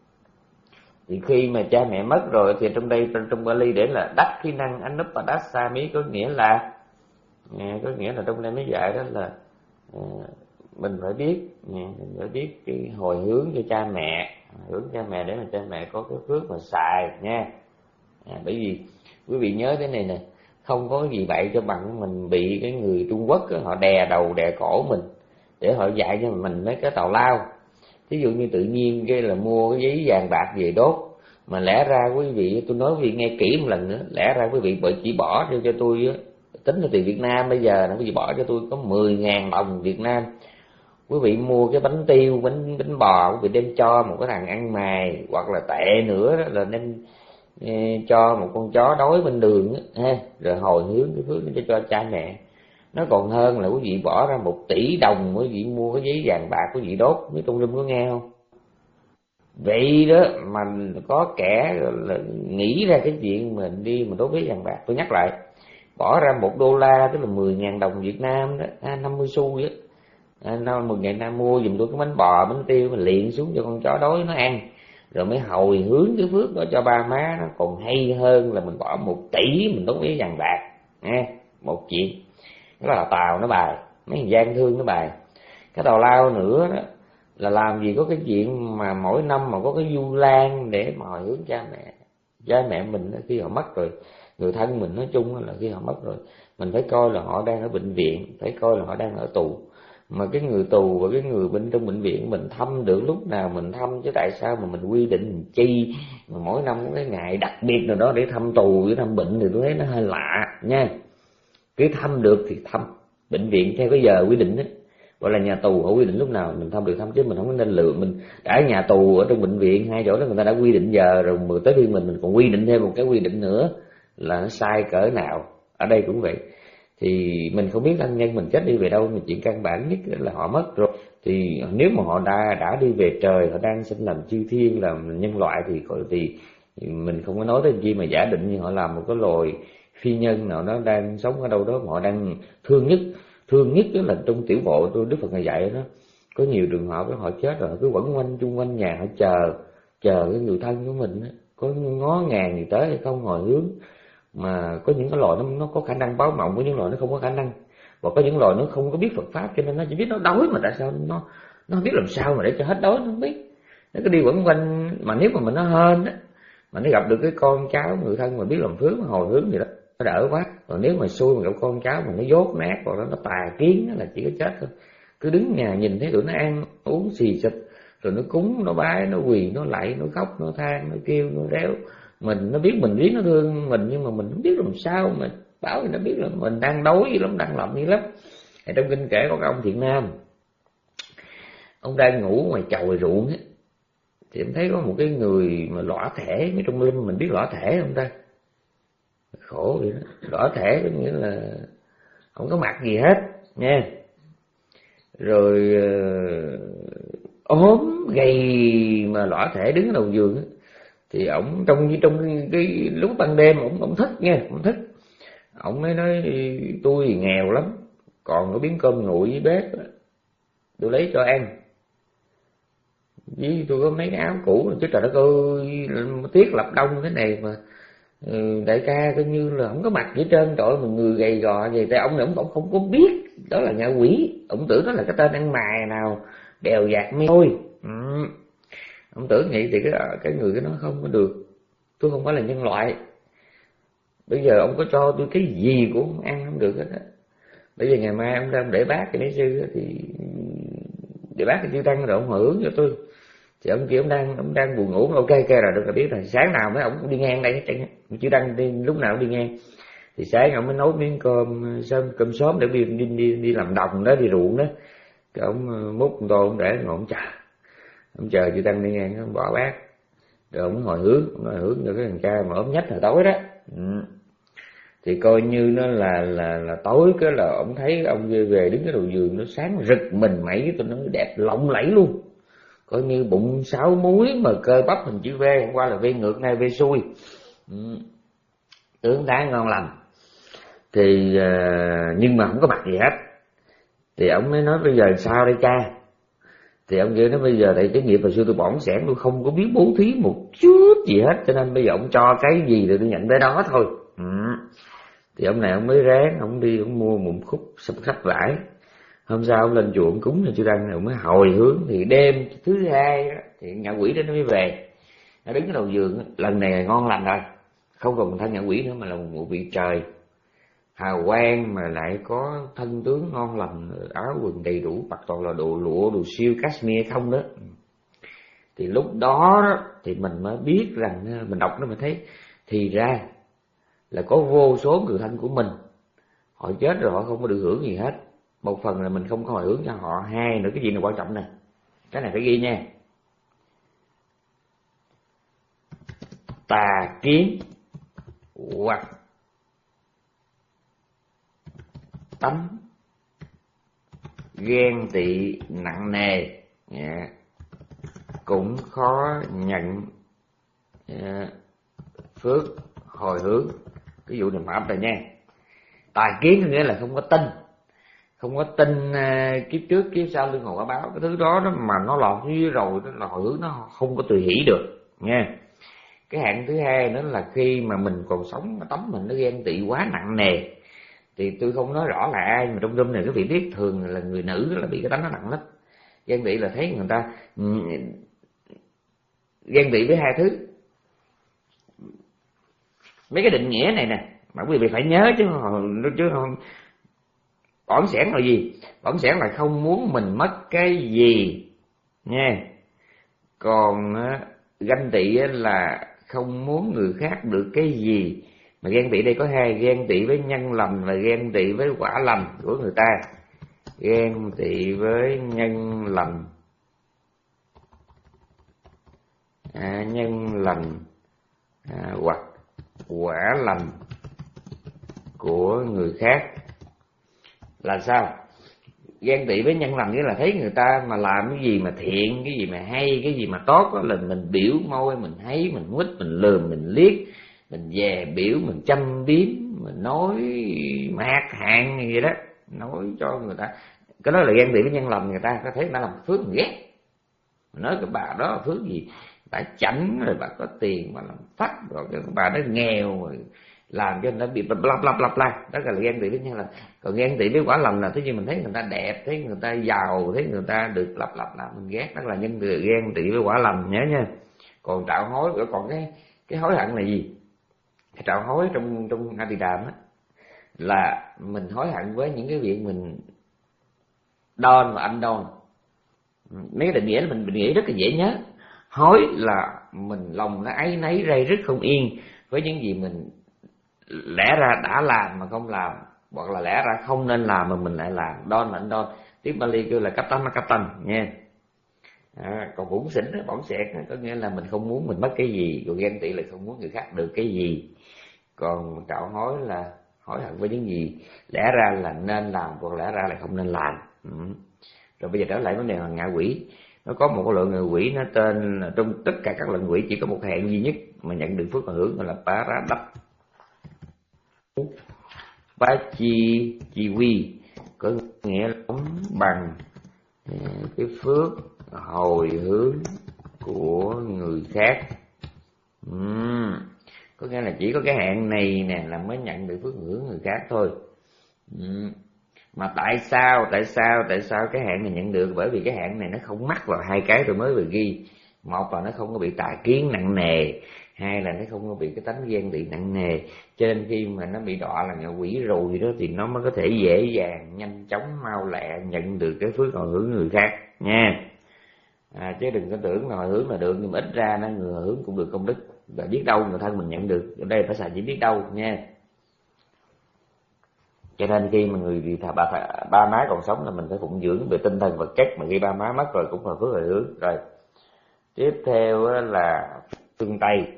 Thì khi mà cha mẹ mất rồi thì trong đây, trong Bali để là đắc khi năng anupadasami, có nghĩa là à, có nghĩa là trong đây mới dạy đó là à, mình phải biết, mình phải biết cái hồi hướng cho cha mẹ, hướng cha mẹ để mà cha mẹ có cái phước mà xài nha. À, bởi vì quý vị nhớ thế này nè, không có gì vậy cho bằng mình bị cái người Trung Quốc đó, họ đè đầu đè cổ mình để họ dạy cho mình mấy cái tào lao. Ví dụ như tự nhiên cái là mua cái giấy vàng bạc về đốt, mà lẽ ra quý vị, tôi nói quý vị nghe kỹ một lần nữa, lẽ ra quý vị bởi chỉ bỏ cho, cho tôi tính là tiền Việt Nam bây giờ nó quý vị bỏ cho tôi có mười ngàn đồng Việt Nam. Quý vị mua cái bánh tiêu, bánh bánh bò, quý vị đem cho một cái thằng ăn mày, hoặc là tệ nữa đó là đem cho một con chó đói bên đường á, rồi hồi hướng cái phước cho cho cha mẹ. Nó còn hơn là quý vị bỏ ra một tỷ đồng quý vị mua cái giấy vàng bạc quý vị đốt. Mấy Trung Lâm có nghe không? Vậy đó mà có kẻ là nghĩ ra cái chuyện mình đi mà đốt giấy vàng bạc. Tôi nhắc lại, bỏ ra một đô la tức là mười ngàn đồng Việt Nam đó, à, năm mươi xu đó, à, mười ngàn Nam mua giùm tôi cái bánh bò, bánh tiêu mà liện xuống cho con chó đói nó ăn, rồi mới hồi hướng cái phước đó cho ba má. Nó còn hay hơn là mình bỏ một tỷ mình đốt giấy vàng bạc. À, một chuyện đó là tàu nó bài, mấy thằng gian thương nó bài. Cái tào lao nữa đó là làm gì có cái chuyện mà mỗi năm mà có cái du lan để mà hồi hướng cha mẹ. Cha mẹ mình khi họ mất rồi, người thân mình nói chung là khi họ mất rồi, mình phải coi là họ đang ở bệnh viện, phải coi là họ đang ở tù. Mà cái người tù và cái người bên trong bệnh viện mình thăm được lúc nào mình thăm, chứ tại sao mà mình quy định mình chi mà mỗi năm có cái ngày đặc biệt nào đó để thăm tù với thăm bệnh thì tôi thấy nó hơi lạ nha. Cứ thăm được thì thăm, bệnh viện theo cái giờ quy định đó, gọi là nhà tù họ quy định lúc nào mình thăm được thăm, chứ mình không có nên lựa. Mình đã ở nhà tù, ở trong bệnh viện, hai chỗ đó người ta đã quy định giờ rồi, mà tới khi mình mình còn quy định thêm một cái quy định nữa là nó sai cỡ nào. Ở đây cũng vậy, thì mình không biết thân nhân mình chết đi về đâu, mà chuyện căn bản nhất là họ mất rồi. Thì nếu mà họ đã đã đi về trời, họ đang sinh làm chư thiên, làm nhân loại thì thì mình không có nói tới chi mà giả định như họ làm một cái loài phi nhân nào nó đang sống ở đâu đó, họ đang thương nhất. Thương nhất đó là trong tiểu bộ tôi Đức Phật ngày dạy đó, có nhiều trường hợp họ chết rồi cứ quẩn quanh chung quanh nhà, họ chờ chờ cái người thân của mình đó, có ngó ngàng gì tới hay không hồi hướng. Mà có những cái loài nó nó có khả năng báo mộng, có những loài nó không có khả năng, và có những loài nó không có biết Phật pháp, cho nên nó chỉ biết nó đói, mà tại sao nó nó không biết làm sao mà để cho hết đói, nó không biết, nó cứ đi quẩn quanh. Mà nếu mà mình nó hên á, mà nó gặp được cái con cháu người thân mà biết làm phước mà hồi hướng gì đó, nó đỡ quá. Còn nếu mà xui mà gặp con cháu mà nó dốt nát, hoặc là nó tà kiến là chỉ có chết thôi. Cứ đứng nhà nhìn thấy tụi nó ăn uống xì xịch, rồi nó cúng, nó bái, nó quỳ, nó lạy, nó khóc, nó than, nó kêu, nó réo. Mình nó biết mình biết nó thương mình, nhưng mà mình không biết làm sao mà bảo thì nó biết là mình đang đói lắm, đang lậm như lắm. Thì trong kinh kể có cái ông thiện nam, ông đang ngủ ngoài chòi ruộng ấy, thì em thấy có một cái người mà lõa thể. Mấy Trung Linh mình biết lõa thể không ta? Khổ vậy đó. Lõa thể có nghĩa là không có mặt gì hết nha, rồi uh, ốm gầy mà lõa thể đứng ở đầu giường ấy. Thì ổng trong trong cái, cái lúc ban đêm ổng ổng thức nha, ổng thức. Ổng mới nói tôi thì nghèo lắm, còn có miếng cơm nguội với bếp tôi lấy cho ăn, với tôi có mấy cái áo cũ, chứ trời đất ơi tiết lập đông thế này mà ừ, đại ca coi như là không có mặt gì trơn. Trời ơi, mình người gầy gò vậy. Tại ông này ông không có biết đó là ngạ quỷ, ông tưởng đó là cái tên ăn mày nào đèo dạt mê thôi. Ừ. Ông tưởng vậy thì cái cái người cái nó không có được. Tôi không phải là nhân loại. Bây giờ ông có cho tôi cái gì cũng không ăn không được hết á. Bây giờ ngày mai ông đang để bác cái ní sư thì để bác cái chư tăng rồi ông hồi hướng cho tôi. Thì ông kia ông đang ông đang buồn ngủ, ok ok rồi được, là biết rồi. Sáng nào mấy ông cũng đi ngang đây hết trơn, chư tăng đi lúc nào cũng đi ngang. Thì sáng ông mới nấu miếng cơm sớm cơm sớm để đi đi đi, đi làm đồng đó, đi ruộng đó. Cái ông múc một tô ông để ngồi ông chờ, ông chờ chư tăng đi ngang ông bỏ bát rồi ông hồi hướng, ông hồi hướng cho cái thằng cha mà ốm nhách hồi tối đó. Ừ. Thì coi như nó là là là tối cái là ông thấy ông về, về đứng cái đầu giường nó sáng rực mình mẩy, tôi nói đẹp lộng lẫy luôn, coi như bụng sáu múi mà cơ bắp hình chữ V, hôm qua là V ngược nay V xuôi. Ừ. Tướng tá ngon lành. Thì uh, nhưng mà không có mặt gì hết. Thì ông mới nói bây giờ sao đây cha? Thì ông kia nói bây giờ tại cái nghiệp hồi xưa tôi bỏng sẻn, tôi không có biết bố thí một chút gì hết, cho nên bây giờ ông cho cái gì thì tôi nhận tới đó thôi. Ừ. Thì ông này ông mới ráng, ông đi ông mua một khúc sắp sắp vải. Hôm sau ông lên chùa ông cúng cho chư tăng này, ông mới hồi hướng. Thì đêm thứ hai đó, thì ngạ quỷ đó nó mới về, nó đứng cái đầu giường. Lần này ngon lành rồi, không còn thân ngạ quỷ nữa mà là một vị trời hào quang, mà lại có thân tướng ngon lành, áo quần đầy đủ, mặc toàn là đồ lụa, đồ siêu cashmere không đó. Thì lúc đó, đó thì mình mới biết rằng, mình đọc nó mình thấy thì ra là có vô số người thân của mình họ chết rồi, họ không có được hưởng gì hết. Một phần là mình không có hồi hướng cho họ, hai nữa cái gì là quan trọng nè, cái này phải ghi nha. Tà kiến hoặc tánh ghen tị nặng nề, yeah, cũng khó nhận yeah, phước hồi hướng. Cái vụ này mà rồi nha. Tà kiến nghĩa là không có tin, không có tin uh, kiếp trước kiếp sau luân hồi quả báo, cái thứ đó, đó mà nó lọt như rồi đó là hồi hướng nó không có tùy hỷ được nha. Cái hạng thứ hai nữa là khi mà mình còn sống, tấm mình nó ghen tị quá nặng nề. Thì tôi không nói rõ là ai, mà trong room này cái vị biết thường là người nữ là bị cái tánh nó nặng lắm. Ghen tị là thấy người ta ghen tị với hai thứ. Mấy cái định nghĩa này nè mà quý vị phải nhớ chứ chứ không. Bỏng sẻn là gì? Bỏng sẻn là không muốn mình mất cái gì nha. Còn ganh tị là không muốn người khác được cái gì. Mà ghen tị đây có hai, ghen tị với nhân lành và ghen tị với quả lành của người ta. Ghen tị với nhân lành, à, nhân lành à, hoặc quả lành của người khác là sao? Ghen tị với nhân lành nghĩa là thấy người ta mà làm cái gì mà thiện, cái gì mà hay, cái gì mà tốt đó, là mình biểu môi, mình thấy, mình quýt, mình lườm, mình liếc, mình dè biểu, mình châm biếm, mình nói mạc hạn như vậy đó, nói cho người ta. Cái đó là ghen tị với nhân lành. Người ta có thấy người ta làm phước mình ghét, mình nói cái bà đó là phước gì, bà chảnh rồi bà có tiền mà làm phát, rồi cái bà đó nghèo rồi làm cho người ta bị bla bla bla bla. Đó là ghen tị với nhân lành. Còn ghen tị với quả lành là thế, như mình thấy người ta đẹp, thấy người ta giàu, thấy người ta được lặp lặp là mình ghét. Đó là nhân tị, ghen tị với quả lành, nhớ nha. Còn trạo hối, còn cái cái hối hận là gì? Cái trạo hối trong trong A Tỳ Đàm á là mình hối hận với những cái việc mình đon và anh đon. Mấy cái định nghĩa mình mình nghĩ rất là dễ nhớ. Hối là mình lòng nó áy náy ray rứt không yên với những gì mình lẽ ra đã làm mà không làm, hoặc là lẽ ra không nên làm mà mình lại làm. Đon là anh đon, tiếng Bali kêu là cấp tanh cấp tanh nha. À, còn bủn xỉn bỏng sẹt có nghĩa là mình không muốn mình mất cái gì. Còn ghen tị là không muốn người khác được cái gì. Còn trạo hối là hối hận với những gì lẽ ra là nên làm, hoặc lẽ ra là không nên làm. Ừ. Rồi bây giờ trở lại vấn đề là ngạ quỷ. Nó có một cái loại ngạ quỷ, nó tên, trong tất cả các loại quỷ chỉ có một hạng duy nhất mà nhận được phước và hưởng, gọi là Paradap Bá Chi Chi Quy, có nghĩa là bằng cái phước hồi hướng của người khác. uhm. Có nghĩa là chỉ có cái hạn này nè là mới nhận được phước hưởng người khác thôi. uhm. Mà tại sao tại sao tại sao cái hạn này nhận được? Bởi vì cái hạn này nó không mắc vào hai cái rồi mới vừa ghi. Một là nó không có bị tà kiến nặng nề, hai là nó không có bị cái tánh ghen tị nặng nề. Cho nên khi mà nó bị đọa là ngạ quỷ rồi đó thì nó mới có thể dễ dàng, nhanh chóng, mau lẹ nhận được cái phước hồi hướng người khác nha. À, chứ đừng có tưởng là hồi hướng là được, nhưng mà ít ra nó người hồi hướng cũng được công đức, và biết đâu người thân mình nhận được. Ở đây phải xài chỉ biết đâu nha. Cho nên khi mà người thì bà ba má còn sống là mình phải phụng dưỡng về tinh thần vật chất, mà khi ba má mất rồi cũng là phước hồi hướng rồi. Tiếp theo là phương Tây.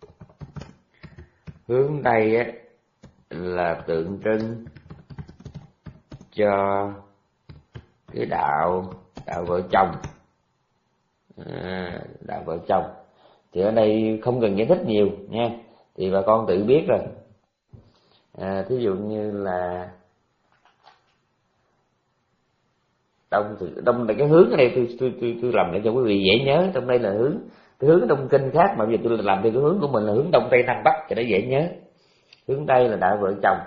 Hướng Tây á là tượng trưng cho cái đạo đạo vợ chồng. À, đạo vợ chồng thì ở đây không cần giải thích nhiều nha, thì bà con tự biết rồi. À, thí dụ như là đông thì đông là cái hướng ở đây tôi tôi tôi, tôi làm để cho quý vị dễ nhớ. Trong đây là hướng cái hướng đông kinh khác, mà bây giờ tôi làm theo cái hướng của mình là hướng đông tây nam bắc cho nó dễ nhớ. Hướng Tây là đạo vợ chồng.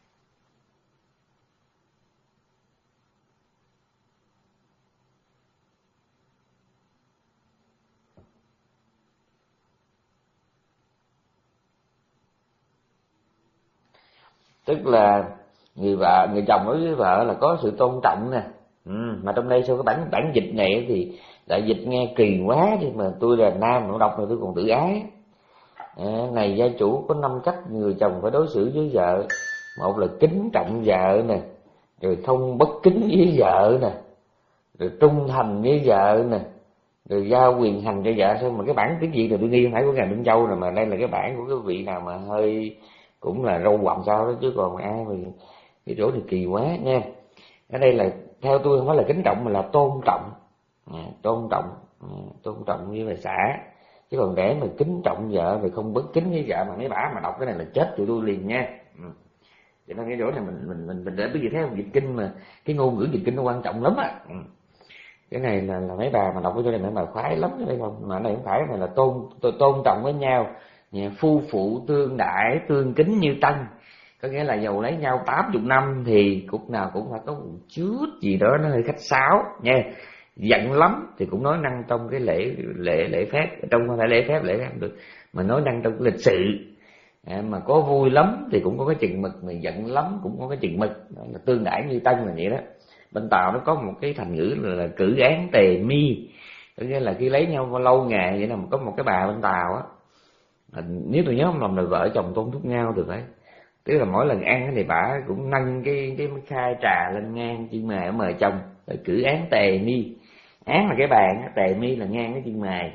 Tức là người vợ người chồng đối với vợ là có sự tôn trọng nè. Ừ, mà trong đây sau cái bản bản dịch này thì đại dịch nghe kỳ quá, nhưng mà tôi là nam nó đọc rồi tôi còn tự ái. À, này gia chủ có năm cách người chồng phải đối xử với vợ. Một là kính trọng vợ nè, rồi không bất kính với vợ nè, rồi trung thành với vợ nè, rồi giao quyền hành cho vợ. Sao mà cái bản tiếng Việt này tôi nghi không phải của ngài Minh Châu nè, mà đây là cái bản của cái vị nào mà hơi cũng là râu quằm sao đó, chứ còn ai mà cái chỗ này kỳ quá nha. Ở đây là theo tôi không phải là kính trọng mà là tôn trọng. À, tôn trọng à, tôn trọng như là xã. Chứ còn để mà kính trọng vợ rồi không bất kính với vợ mà mấy bả mà đọc cái này là chết tụi tôi liền nha. Ừ. Cho nên cái chỗ này mình mình mình mình để bây giờ theo dịch kinh mà cái ngôn ngữ dịch kinh nó quan trọng lắm á. Ừ. Cái này là là mấy bà mà đọc cái chỗ này mấy bà khoái lắm chứ đây không, mà này không phải, này là tôn tôn, tôn trọng với nhau. Nhà phu phụ tương đại tương kính như tân, có nghĩa là dầu lấy nhau tám chục năm thì cục nào cũng phải có một chút gì đó nó hơi khách sáo nha. Giận lắm thì cũng nói năng trong cái lễ lễ lễ phép, trong không phải lễ phép lễ phép được, mà nói năng trong cái lịch sự. À, mà có vui lắm thì cũng có cái chừng mực, mà giận lắm cũng có cái chừng mực. Đó là tương đãi như tân là vậy đó. Bên Tàu nó có một cái thành ngữ là, là cử án tề mi, có nghĩa là khi lấy nhau lâu ngày vậy là có một cái bà bên Tàu á, nếu tôi nhớ không lầm là vợ chồng tôn thúc nhau được đấy. Tức là mỗi lần ăn thì bà cũng nâng cái cái khai trà lên ngang chân mày ở mời chồng, rồi cử án tề mi. Án là cái bàn, tề mi là ngang cái chân mày,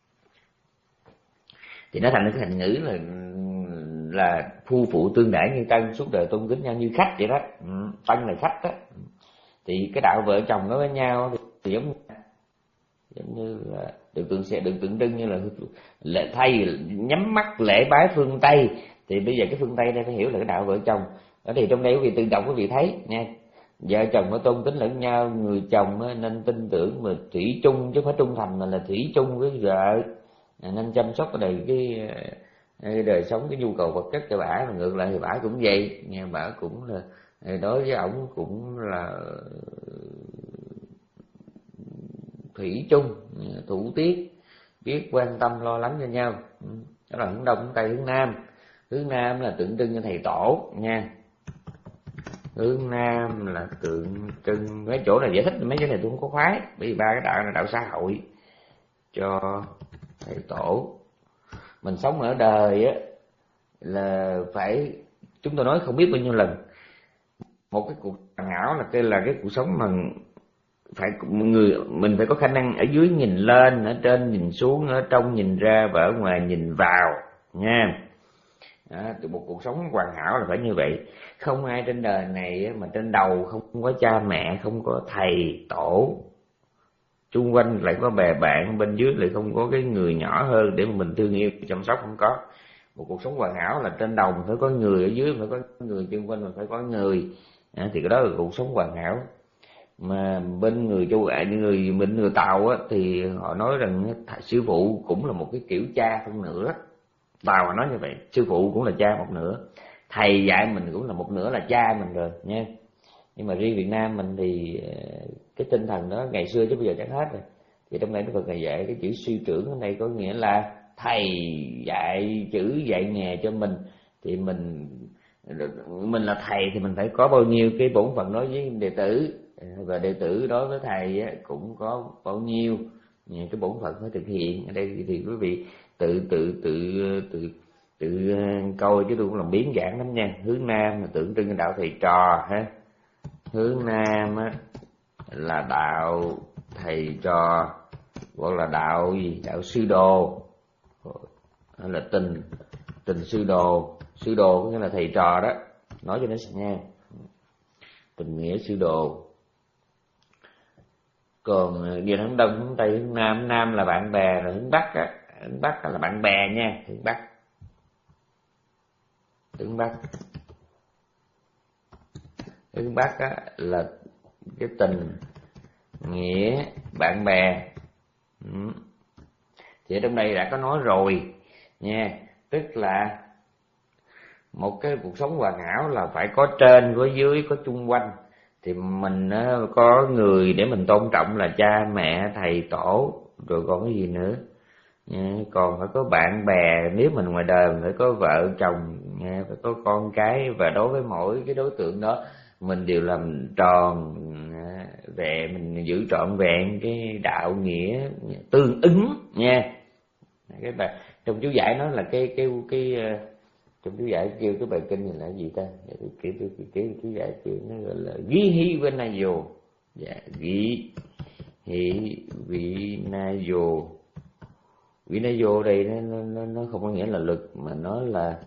thì nó thành cái thành ngữ là là phu phụ tương đãi như tân, suốt đời tôn kính nhau như khách vậy đó. Ừ, tân là khách đó. Thì cái đạo vợ chồng nó với nhau thì, thì giống giống như là được tượng sẽ được tượng trưng như là lễ thay nhắm mắt lễ bái phương Tây. Thì bây giờ cái phương Tây đây phải hiểu là cái đạo vợ chồng. Ở thì trong đây quý vị tự động quý vị thấy nha, vợ chồng nó tôn kính lẫn nhau, người chồng nên tin tưởng mà thủy chung, chứ không phải trung thành mà là thủy chung với vợ, nên chăm sóc đầy cái, cái đời sống, cái nhu cầu vật chất cho bả. Mà ngược lại thì bả cũng vậy nha, bả cũng là đối với ổng cũng là thủy chung, thủ tiết, biết quan tâm lo lắng cho nhau. Đó là hướng đông, hướng tây, hướng nam. Hướng nam là tượng trưng cho thầy tổ nha. Hướng nam là tượng trưng, mấy chỗ này giải thích mấy cái này tôi không có khoái, bởi vì ba cái đạo là đạo xã hội cho thầy tổ. Mình sống ở đời á là phải, chúng tôi nói không biết bao nhiêu lần, một cái cuộc hoàn hảo là cái là cái cuộc sống mà phải người mình phải có khả năng ở dưới nhìn lên, ở trên nhìn xuống, ở trong nhìn ra và ở ngoài nhìn vào nha. Đó, một cuộc sống hoàn hảo là phải như vậy. Không ai trên đời này mà trên đầu không có cha mẹ, không có thầy tổ, chung quanh lại có bè bạn, bên dưới lại không có cái người nhỏ hơn để mà mình thương yêu chăm sóc, không có. Một cuộc sống hoàn hảo là trên đầu mình phải có người, ở dưới phải có người, chung quanh mình phải có người. À, thì cái đó là cuộc sống hoàn hảo. Mà bên người châu Á, người bên người Tàu á, thì họ nói rằng sư phụ cũng là một cái kiểu cha phân nửa. Tàu họ nói như vậy, sư phụ cũng là cha một nửa, thầy dạy mình cũng là một nửa là cha mình rồi nha. Nhưng mà riêng Việt Nam mình thì cái tinh thần đó ngày xưa chứ bây giờ chẳng hết rồi. Thì trong đây nó còn ngày dạy cái chữ sư trưởng ở đây có nghĩa là thầy dạy chữ dạy nghề cho mình, thì mình mình là thầy thì mình phải có bao nhiêu cái bổn phận đối với đệ tử, và đệ tử đối với thầy cũng có bao nhiêu cái bổn phận phải thực hiện. Ở đây thì quý vị tự tự tự tự tự coi, chứ tôi cũng làm biến giảng lắm nha. Hướng Nam là tượng trưng đạo thầy trò ha, hướng Nam á là đạo thầy trò, hoặc là đạo gì, đạo sư đồ, hay là tình tình sư đồ. Sư đồ có nghĩa là thầy trò đó, nói cho nó nghe, tình nghĩa sư đồ. Còn về hướng Đông, hướng Tây, hướng Nam, hướng Nam là bạn bè, rồi hướng Bắc á, hướng Bắc là bạn bè nha, hướng Bắc, hướng Bắc, hướng Bắc á là cái tình nghĩa bạn bè. Ừ. Thì ở trong đây đã có nói rồi nha, tức là một cái cuộc sống hoàn hảo là phải có trên, có dưới, có chung quanh. Thì mình có người để mình tôn trọng là cha mẹ, thầy tổ, rồi còn cái gì nữa nha. Còn phải có bạn bè, nếu mình ngoài đời mình phải có vợ chồng nha, phải có con cái, và đối với mỗi cái đối tượng đó mình đều làm tròn về, mình giữ trọn vẹn cái đạo nghĩa tương ứng nha. Cái bài trong chú giải nói là cái cái cái trong chú giải kêu cái bài kinh này là gì ta? Kiểu kiểu kiểu chú giải kêu nó gọi là ghi hi vinayo. Dạ, ghi hi vinayo. Vinayo đây nó nó nó không có nghĩa là luật, mà nó là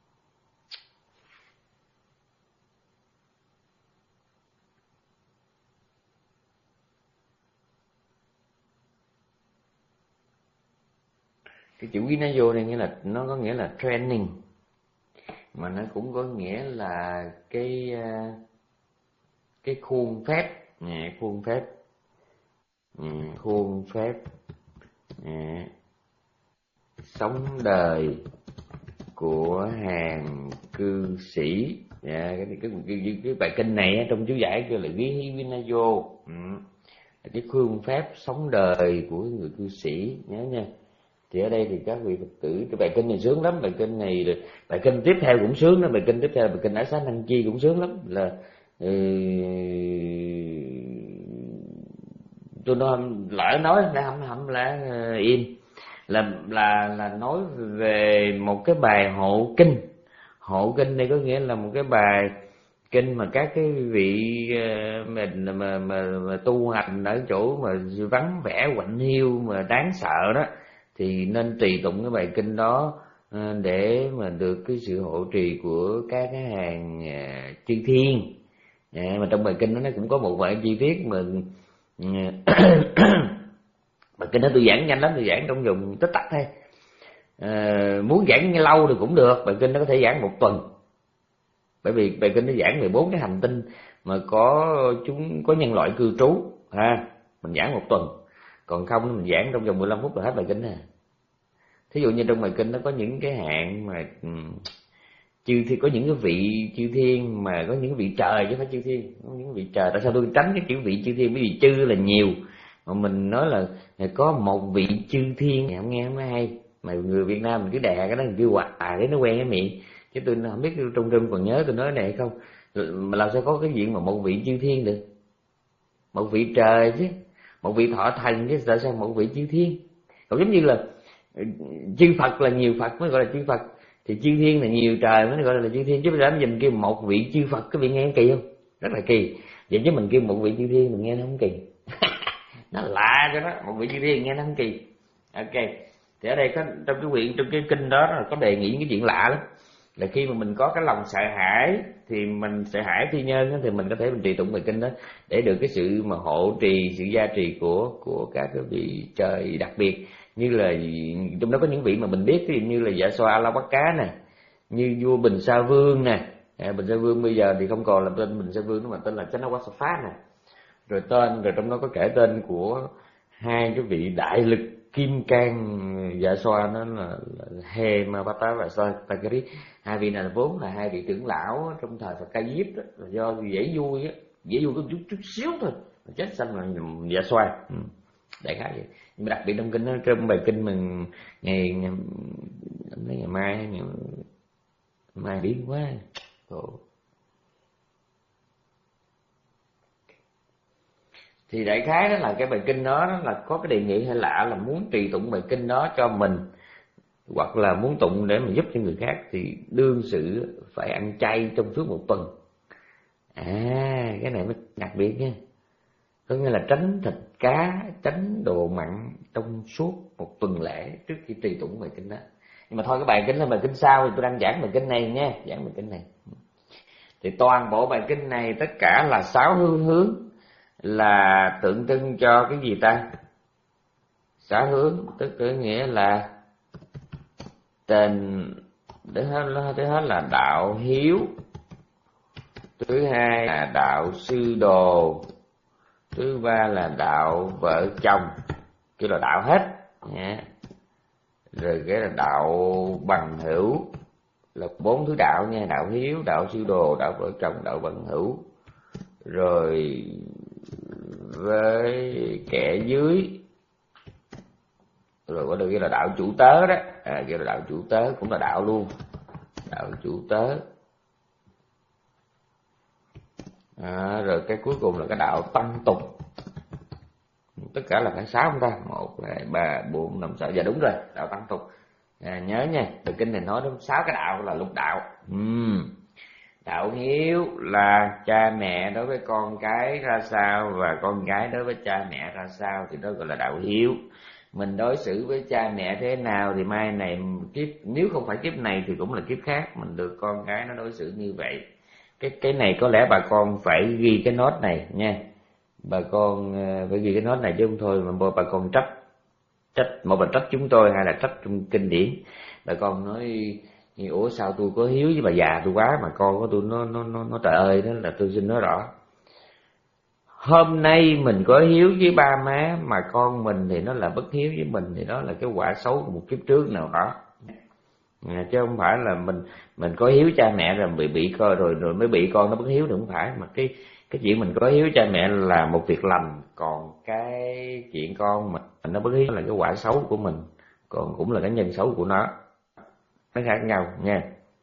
cái chữ vinayo này, nghĩa là nó có nghĩa là training, mà nó cũng có nghĩa là cái cái khuôn phép, yeah, khuôn phép, yeah, khuôn phép, yeah, sống đời của hàng cư sĩ. Yeah, cái, cái, cái, cái bài kinh này trong chú giải kêu là ghi vinayo, ừ. Cái khuôn phép sống đời của người cư sĩ, nhớ nha. Thì ở đây thì các vị Phật tử, cái bài kinh này sướng lắm. Bài kinh này, bài kinh tiếp theo cũng sướng lắm. Bài kinh tiếp theo, bài kinh Ái Xá Năng Chi cũng sướng lắm. Là ừ, tôi nói lỡ nói đã hầm hầm là im, là là là nói về một cái bài hộ kinh. Hộ kinh này có nghĩa là một cái bài kinh mà các cái vị mình mà, mà, mà tu hành ở chỗ mà vắng vẻ quạnh hiu mà đáng sợ đó, thì nên tùy tụng cái bài kinh đó để mà được cái sự hộ trì của các cái hàng chư thiên. À, mà trong bài kinh đó nó cũng có một vài chi tiết mà bài kinh đó tôi giảng nhanh lắm, tôi giảng trong vòng tích tắc thôi. À, muốn giảng nghe lâu thì cũng được, bài kinh nó có thể giảng một tuần, bởi vì bài kinh nó giảng về bốn cái hành tinh mà có chúng có nhân loại cư trú ha, mình giảng một tuần. Còn không mình giảng trong vòng mười lăm phút là hết bài kinh nè. Thí dụ như trong bài kinh nó có những cái hạn mà chư thì có những cái vị chư thiên, mà có những vị trời chứ không phải chư thiên, có những vị trời. Tại sao tôi tránh cái kiểu vị chư thiên? Bởi vì chư là nhiều, mà mình nói là có một vị chư thiên, không nghe không hay. Mà người Việt Nam mình cứ đè cái đó, mình kêu hoài để nó quen cái miệng, chứ tôi không biết trong rừng còn nhớ tôi nói này không. Mà làm sao có cái chuyện mà một vị chư thiên được? Một vị trời chứ, một vị thọ thần chứ, tại sao một vị chư thiên? Còn giống như là chư Phật là nhiều Phật mới gọi là chư Phật, thì chư thiên là nhiều trời mới gọi là chư thiên. Chứ bây giờ mình kêu một vị chư Phật, cái vị nghe kỳ không? Rất là kỳ. Vậy chứ mình kêu một vị chư thiên mình nghe nó không kỳ. Nó lạ cho đó, một vị chư thiên nghe nó không kỳ. Ok. Thì ở đây có trong cái quyển, trong cái kinh đó là có đề nghị những cái chuyện lạ lắm. Là khi mà mình có cái lòng sợ hãi, thì mình sợ hãi thi nhân, thì mình có thể mình trì tụng bài kinh đó để được cái sự mà hộ trì, sự gia trì của của các cái vị trời đặc biệt. Như là trong đó có những vị mà mình biết, ví dụ như là Dạ Xoa A La Bát Cá nè, như vua Bình Sa Vương nè. À, Bình Sa Vương bây giờ thì không còn là tên Bình Sa Vương nữa, mà tên là Channawasapha nè. Rồi tên, rồi trong đó có kể tên của hai cái vị đại lực kim cang Dạ Xoa, nó là, là Hemapata và Satakari. Hai vị này là vốn là hai vị trưởng lão trong thời Phật Ca Diếp đó, là do dễ vui á, dễ vui có chút chút xíu thôi, chết xanh là Dạ Xoa. Ừ. đại khái vậy. Nhưng mà đặc biệt trong kinh đó, trong bài kinh mình ngày ngày, ngày, ngày mai ngày, mai biến quá. Ồ. Thì đại khái đó là cái bài kinh đó, đó là có cái đề nghị hay lạ là muốn trì tụng bài kinh đó cho mình, hoặc là muốn tụng để mà giúp cho người khác, thì đương sự phải ăn chay trong suốt một tuần. À, cái này mới đặc biệt nha. Có nghĩa là tránh thịt cá, tránh đồ mặn trong suốt một tuần lễ trước khi trì tụng bài kinh đó. Nhưng mà thôi, cái bài kinh là bài kinh sau, thì tôi đang giảng bài kinh này nha, giảng bài kinh này. Thì toàn bộ bài kinh này tất cả là sáu hương hướng, là tượng trưng cho cái gì ta? Sáu hướng, tức có nghĩa là tên thứ hết, thứ hết là đạo hiếu, thứ hai là đạo sư đồ, thứ ba là đạo vợ chồng, kiểu là đạo hết nha. Rồi cái là đạo bằng hữu, là bốn thứ đạo nha: đạo hiếu, đạo sư đồ, đạo vợ chồng, đạo bằng hữu. Rồi với kẻ dưới, rồi có được cái là đạo chủ tớ đó, à, cái là đạo chủ tớ cũng là đạo luôn, đạo chủ tớ. À, rồi cái cuối cùng là cái đạo tăng tục. Tất cả là phải sáu không ta? Một, hai, ba, bốn, năm, sáu. Dạ đúng rồi, đạo tăng tục. À, nhớ nha, từ kinh này nói đến sáu cái đạo là lục đạo. uhm. Đạo hiếu là cha mẹ đối với con cái ra sao, và con gái đối với cha mẹ ra sao, thì đó gọi là đạo hiếu. Mình đối xử với cha mẹ thế nào thì mai này kiếp, nếu không phải kiếp này thì cũng là kiếp khác, mình được con cái nó đối xử như vậy. Cái cái này có lẽ bà con phải ghi cái nốt này nha. Bà con phải ghi cái nốt này chứ không thôi mà bà con trách trách một là trách chúng tôi, hay là trách trong kinh điển. Bà con nói ủa sao tôi có hiếu với bà già tôi quá mà con của tôi nó nó nó nó trời ơi, đó là tôi xin nói rõ. Hôm nay mình có hiếu với ba má mà con mình thì nó là bất hiếu với mình, thì đó là cái quả xấu của một kiếp trước nào đó. À, chứ không phải là mình mình có hiếu cha mẹ rồi bị bị coi rồi rồi mới bị con nó bất hiếu, đừng phải. Mà cái cái chuyện mình có hiếu cha mẹ là một việc lành, còn cái chuyện con mình nó bất hiếu là cái quả xấu của mình, còn cũng là cái nhân xấu của nó, nó khác nhau nha.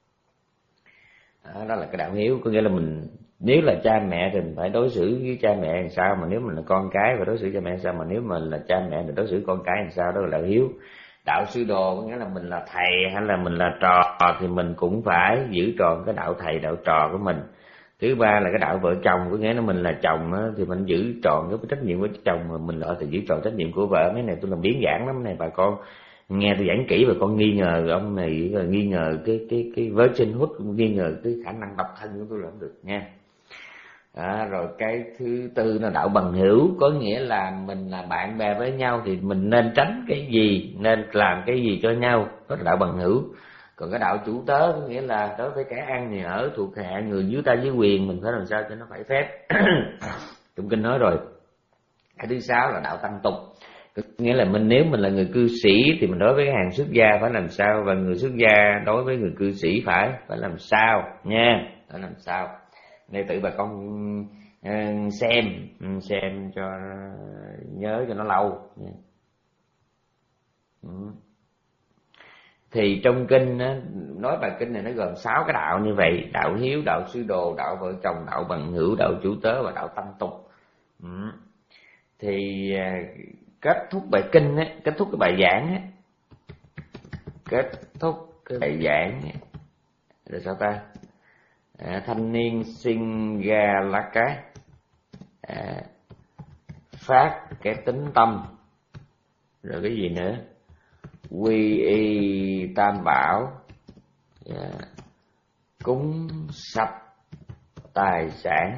Đó, đó là cái đạo hiếu, có nghĩa là mình nếu là cha mẹ thì mình phải đối xử với cha mẹ làm sao, mà nếu mình là con cái phải đối xử cha mẹ làm sao, mà nếu mình là cha mẹ thì đối xử con cái làm sao, đó là đạo hiếu. Đạo sư đồ có nghĩa là mình là thầy hay là mình là trò thì mình cũng phải giữ tròn cái đạo thầy đạo trò của mình. Thứ ba là cái đạo vợ chồng, có nghĩa là mình là chồng thì mình giữ tròn cái trách nhiệm của chồng, mà mình là thì giữ tròn trách nhiệm của vợ. Mấy này tôi làm biến giảng lắm này bà con, nghe tôi giảng kỹ và con nghi ngờ ông này, nghi ngờ cái cái cái virginhood, nghi ngờ cái khả năng độc thân của tôi là không được nha. À, rồi cái thứ tư là đạo bằng hữu, có nghĩa là mình là bạn bè với nhau thì mình nên tránh cái gì, nên làm cái gì cho nhau, đó là đạo bằng hữu. Còn cái đạo chủ tớ có nghĩa là đối với kẻ ăn thì ở thuộc hạ, người dưới ta dưới quyền mình phải làm sao cho nó phải phép. Trong kinh nói rồi. Cái thứ sáu là đạo tăng tục, nghĩa là mình nếu mình là người cư sĩ thì mình đối với cái hàng xuất gia phải làm sao, và người xuất gia đối với người cư sĩ phải phải làm sao nha, phải làm sao. Đây tự bà con xem xem cho nhớ cho nó lâu. Thì trong kinh nói bài kinh này nó gồm sáu cái đạo như vậy: đạo hiếu, đạo sư đồ, đạo vợ chồng, đạo bằng hữu, đạo chủ tớ và đạo tăng tục. Thì kết thúc bài kinh á, kết thúc cái bài giảng á, kết thúc cái bài giảng á, rồi sao ta? À, thanh niên sinh ra lá cái, à, phát cái tính tâm, rồi cái gì nữa, quy y tam bảo, yeah, cúng sạch tài sản,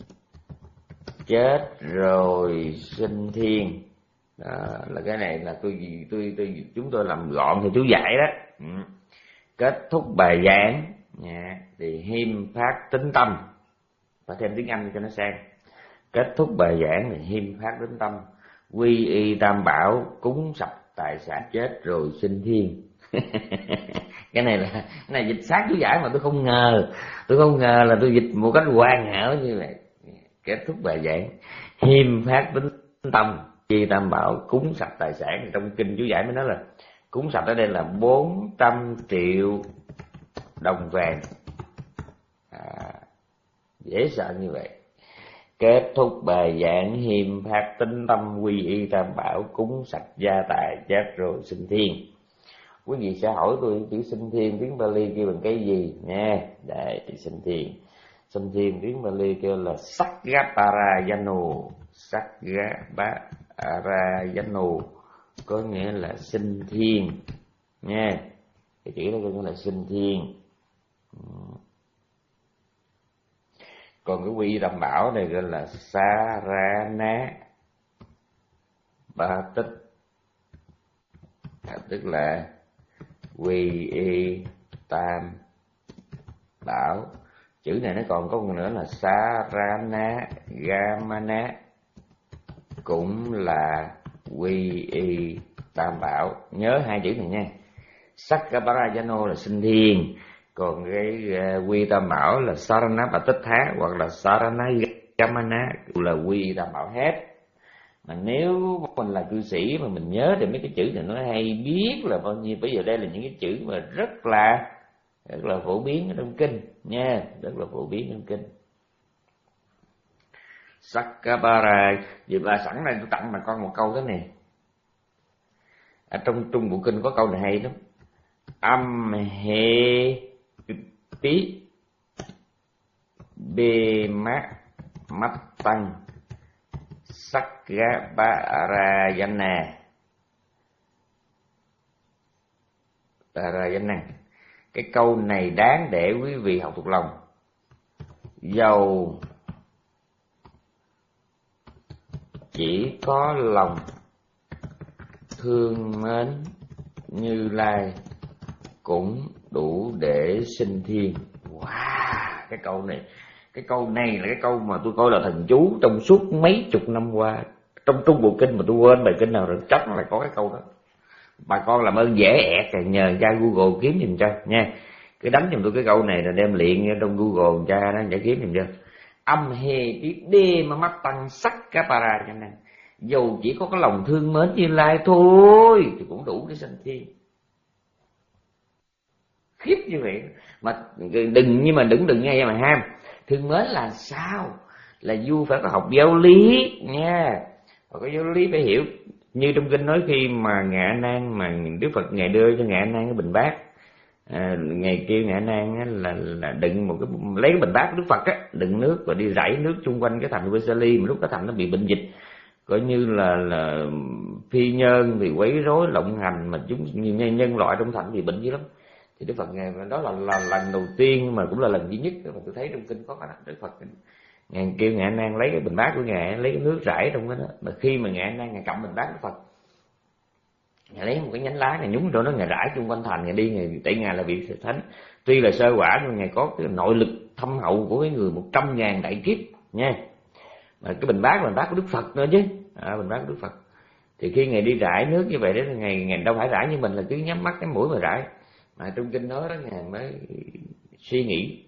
chết rồi sinh thiên. Đó, là cái này là tôi tôi tôi chúng tôi làm gọn thì chú giải đó. Ừ. Kết thúc bài giảng yeah, thì hiêm phát tính tâm, và thêm tiếng Anh cho nó sang. Kết thúc bài giảng thì hiêm phát tính tâm, quy y tam bảo, cúng sạch tài sản, chết rồi sinh thiên. Cái này là cái này dịch sát chú giải mà tôi không ngờ, tôi không ngờ là tôi dịch một cách hoàn hảo như vậy. Kết thúc bài giảng hiêm phát tính tâm, Chi Tam Bảo cúng sạch tài sản. Trong kinh chú giải mới nói là cúng sạch ở đây là bốn trăm triệu đồng vàng. À, dễ sợ như vậy. Kết thúc bài giảng hiềm phát tinh tâm quy y Tam Bảo cúng sạch gia tài giác rồi sinh thiên. Quý vị sẽ hỏi tôi chữ sinh thiên tiếng Bali kêu bằng cái gì nha. Đây, sinh thiên. Sinh thiên tiếng Bali kêu là Sakgaparayanu. Sakgaparayanu có nghĩa là sinh thiên nha. Cái chữ đó có nghĩa là sinh thiên. Còn cái quy Tam Bảo này gọi là Sarana Ba Tích, à, tức là quy y Tam Bảo. Chữ này nó còn có một nữa là Sarana Gamana, cũng là quy y Tam Bảo. Nhớ hai chữ này nha. Sakgaparayanu là sinh thiên, còn cái uh, quy Tam Bảo là Sarana Patitha hoặc là Sarana Gamana là quy Tam Bảo hết. Mà nếu mình là cư sĩ mà mình nhớ thì mấy cái chữ này nó hay biết là bao nhiêu. Bây giờ đây là những cái chữ mà rất là rất là phổ biến ở trong kinh nha, rất là phổ biến trong kinh. Sakgapara, vì bà sẵn đây tôi tặng bà con một câu thế này. Ở trong Trung Bộ Kinh có câu này hay lắm. Âm he tí bê mát mắt tăng Sakgaparayana. Parayana. Cái câu này đáng để quý vị học thuộc lòng. Dầu chỉ có lòng thương mến Như Lai cũng đủ để sinh thiên. Wow, cái câu này, cái câu này là cái câu mà tôi coi là thần chú trong suốt mấy chục năm qua. Trong Trung Bộ Kinh mà tôi quên bài kinh nào rồi chắc là có cái câu đó. Bà con làm ơn dễ ẹt rồi nhờ cha Google kiếm giùm cho nha. Cứ đánh giùm tôi cái câu này rồi đem luyện trong Google cha nó giải kiếm giùm cho. Âm hề tí đê mà mắt tăng sắc cá para cho nên dù chỉ có cái lòng thương mến Như Lai thôi thì cũng đủ để sinh thiên. Khiếp như vậy mà đừng, nhưng mà đừng đừng nghe mà ham. Thương mến là sao? Là du phải có học giáo lý nha. Và có giáo lý phải hiểu. Như trong kinh nói khi mà Ngạ Nan mà Đức Phật ngài đưa cho Ngạ Nan cái bình bát, à, ngài kêu Ngạ Nan là là đựng một cái lấy cái bình bát của Đức Phật á, đựng nước và đi rải nước xung quanh cái thành Vesali, mà lúc cái thành nó bị bệnh dịch, coi như là là phi nhân thì quấy rối lộng hành, mà chúng nhân, nhân loại trong thành bị bệnh dữ lắm. Thì Đức Phật ngài đó là, là lần đầu tiên mà cũng là lần duy nhất mà tôi thấy trong kinh có cái đó. Đức Phật ngài kêu Ngạ Nan lấy cái bình bát của ngài, lấy cái nước rải trong cái đó, mà khi mà Ngạ Nan ngài cầm bình bát Đức Phật, ngài lấy một cái nhánh lá ngài nhúng cho nó, ngài rải xung quanh thành, ngài đi ngài tại ngài là vị thánh, tuy là sơ quả nhưng ngài có cái nội lực thâm hậu của cái người một trăm ngàn đại kiếp nha. Mà cái bình bát là bình bát của Đức Phật nữa chứ, à, bình bát của Đức Phật. Thì khi ngài đi rải nước như vậy đó, ngài ngài đâu phải rải như mình là cứ nhắm mắt cái mũi mà rải, mà trong kinh nói đó ngài mới suy nghĩ.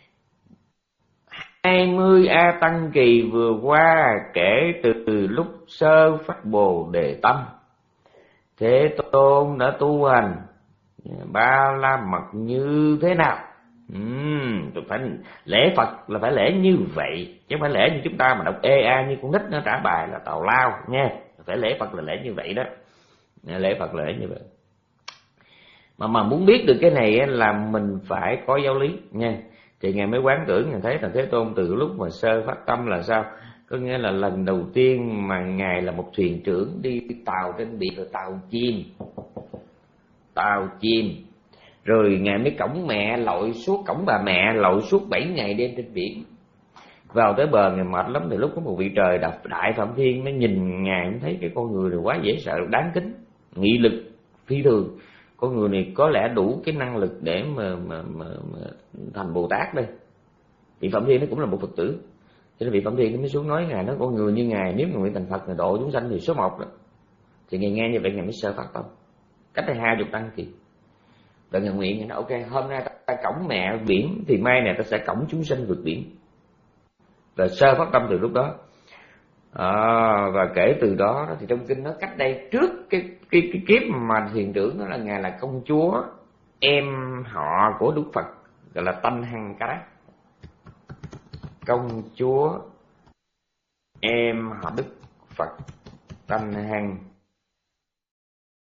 Hai mươi A Tăng Kỳ vừa qua kể từ, từ lúc sơ phát Bồ Đề Tâm, Thế Tôn đã tu hành ba la mật như thế nào? Uhm, phải lễ Phật là phải lễ như vậy, chứ không phải lễ như chúng ta mà đọc ê a như con nít nó trả bài là tào lao nha. Phải lễ Phật là lễ như vậy đó, lễ Phật là lễ như vậy. Mà mà muốn biết được cái này là mình phải có giáo lý nha. Thì ngài mới quán tưởng, ngài thấy là Thế Tôn từ lúc mà sơ phát tâm là sao? Có nghĩa là lần đầu tiên mà ngài là một thuyền trưởng đi tàu trên biển, rồi tàu chìm, tàu chìm, rồi ngài mới cõng mẹ lội suốt, cõng bà mẹ lội suốt bảy ngày đêm trên biển. Vào tới bờ ngài mệt lắm, thì lúc có một vị trời đọc Đại Phạm Thiên mới nhìn ngài, mới thấy cái con người này quá dễ sợ, đáng kính, nghị lực phi thường. Con người này có lẽ đủ cái năng lực để mà, mà, mà, mà thành Bồ Tát đây. Vị Phạm Thiên nó cũng là một Phật tử, cho nên vị Phạm Thiên mới xuống nói ngài, nói con người như ngài nếu mà nguyện thành Phật, ngài độ chúng sanh thì số một đó. Thì ngài nghe như vậy ngài mới sơ phát tâm, cách đây hai chục tăng kỳ. Và ngài nguyện, ngài nói ok, hôm nay ta, ta cõng mẹ biển thì mai này ta sẽ cõng chúng sanh vượt biển. Và sơ phát tâm từ lúc đó. À, và kể từ đó thì trong kinh nó cách đây trước cái cái cái kiếp mà thiền trưởng đó là ngài là công chúa em họ của Đức Phật, gọi là Tanh Hằng Cái, công chúa em họ Đức Phật Tanh Hằng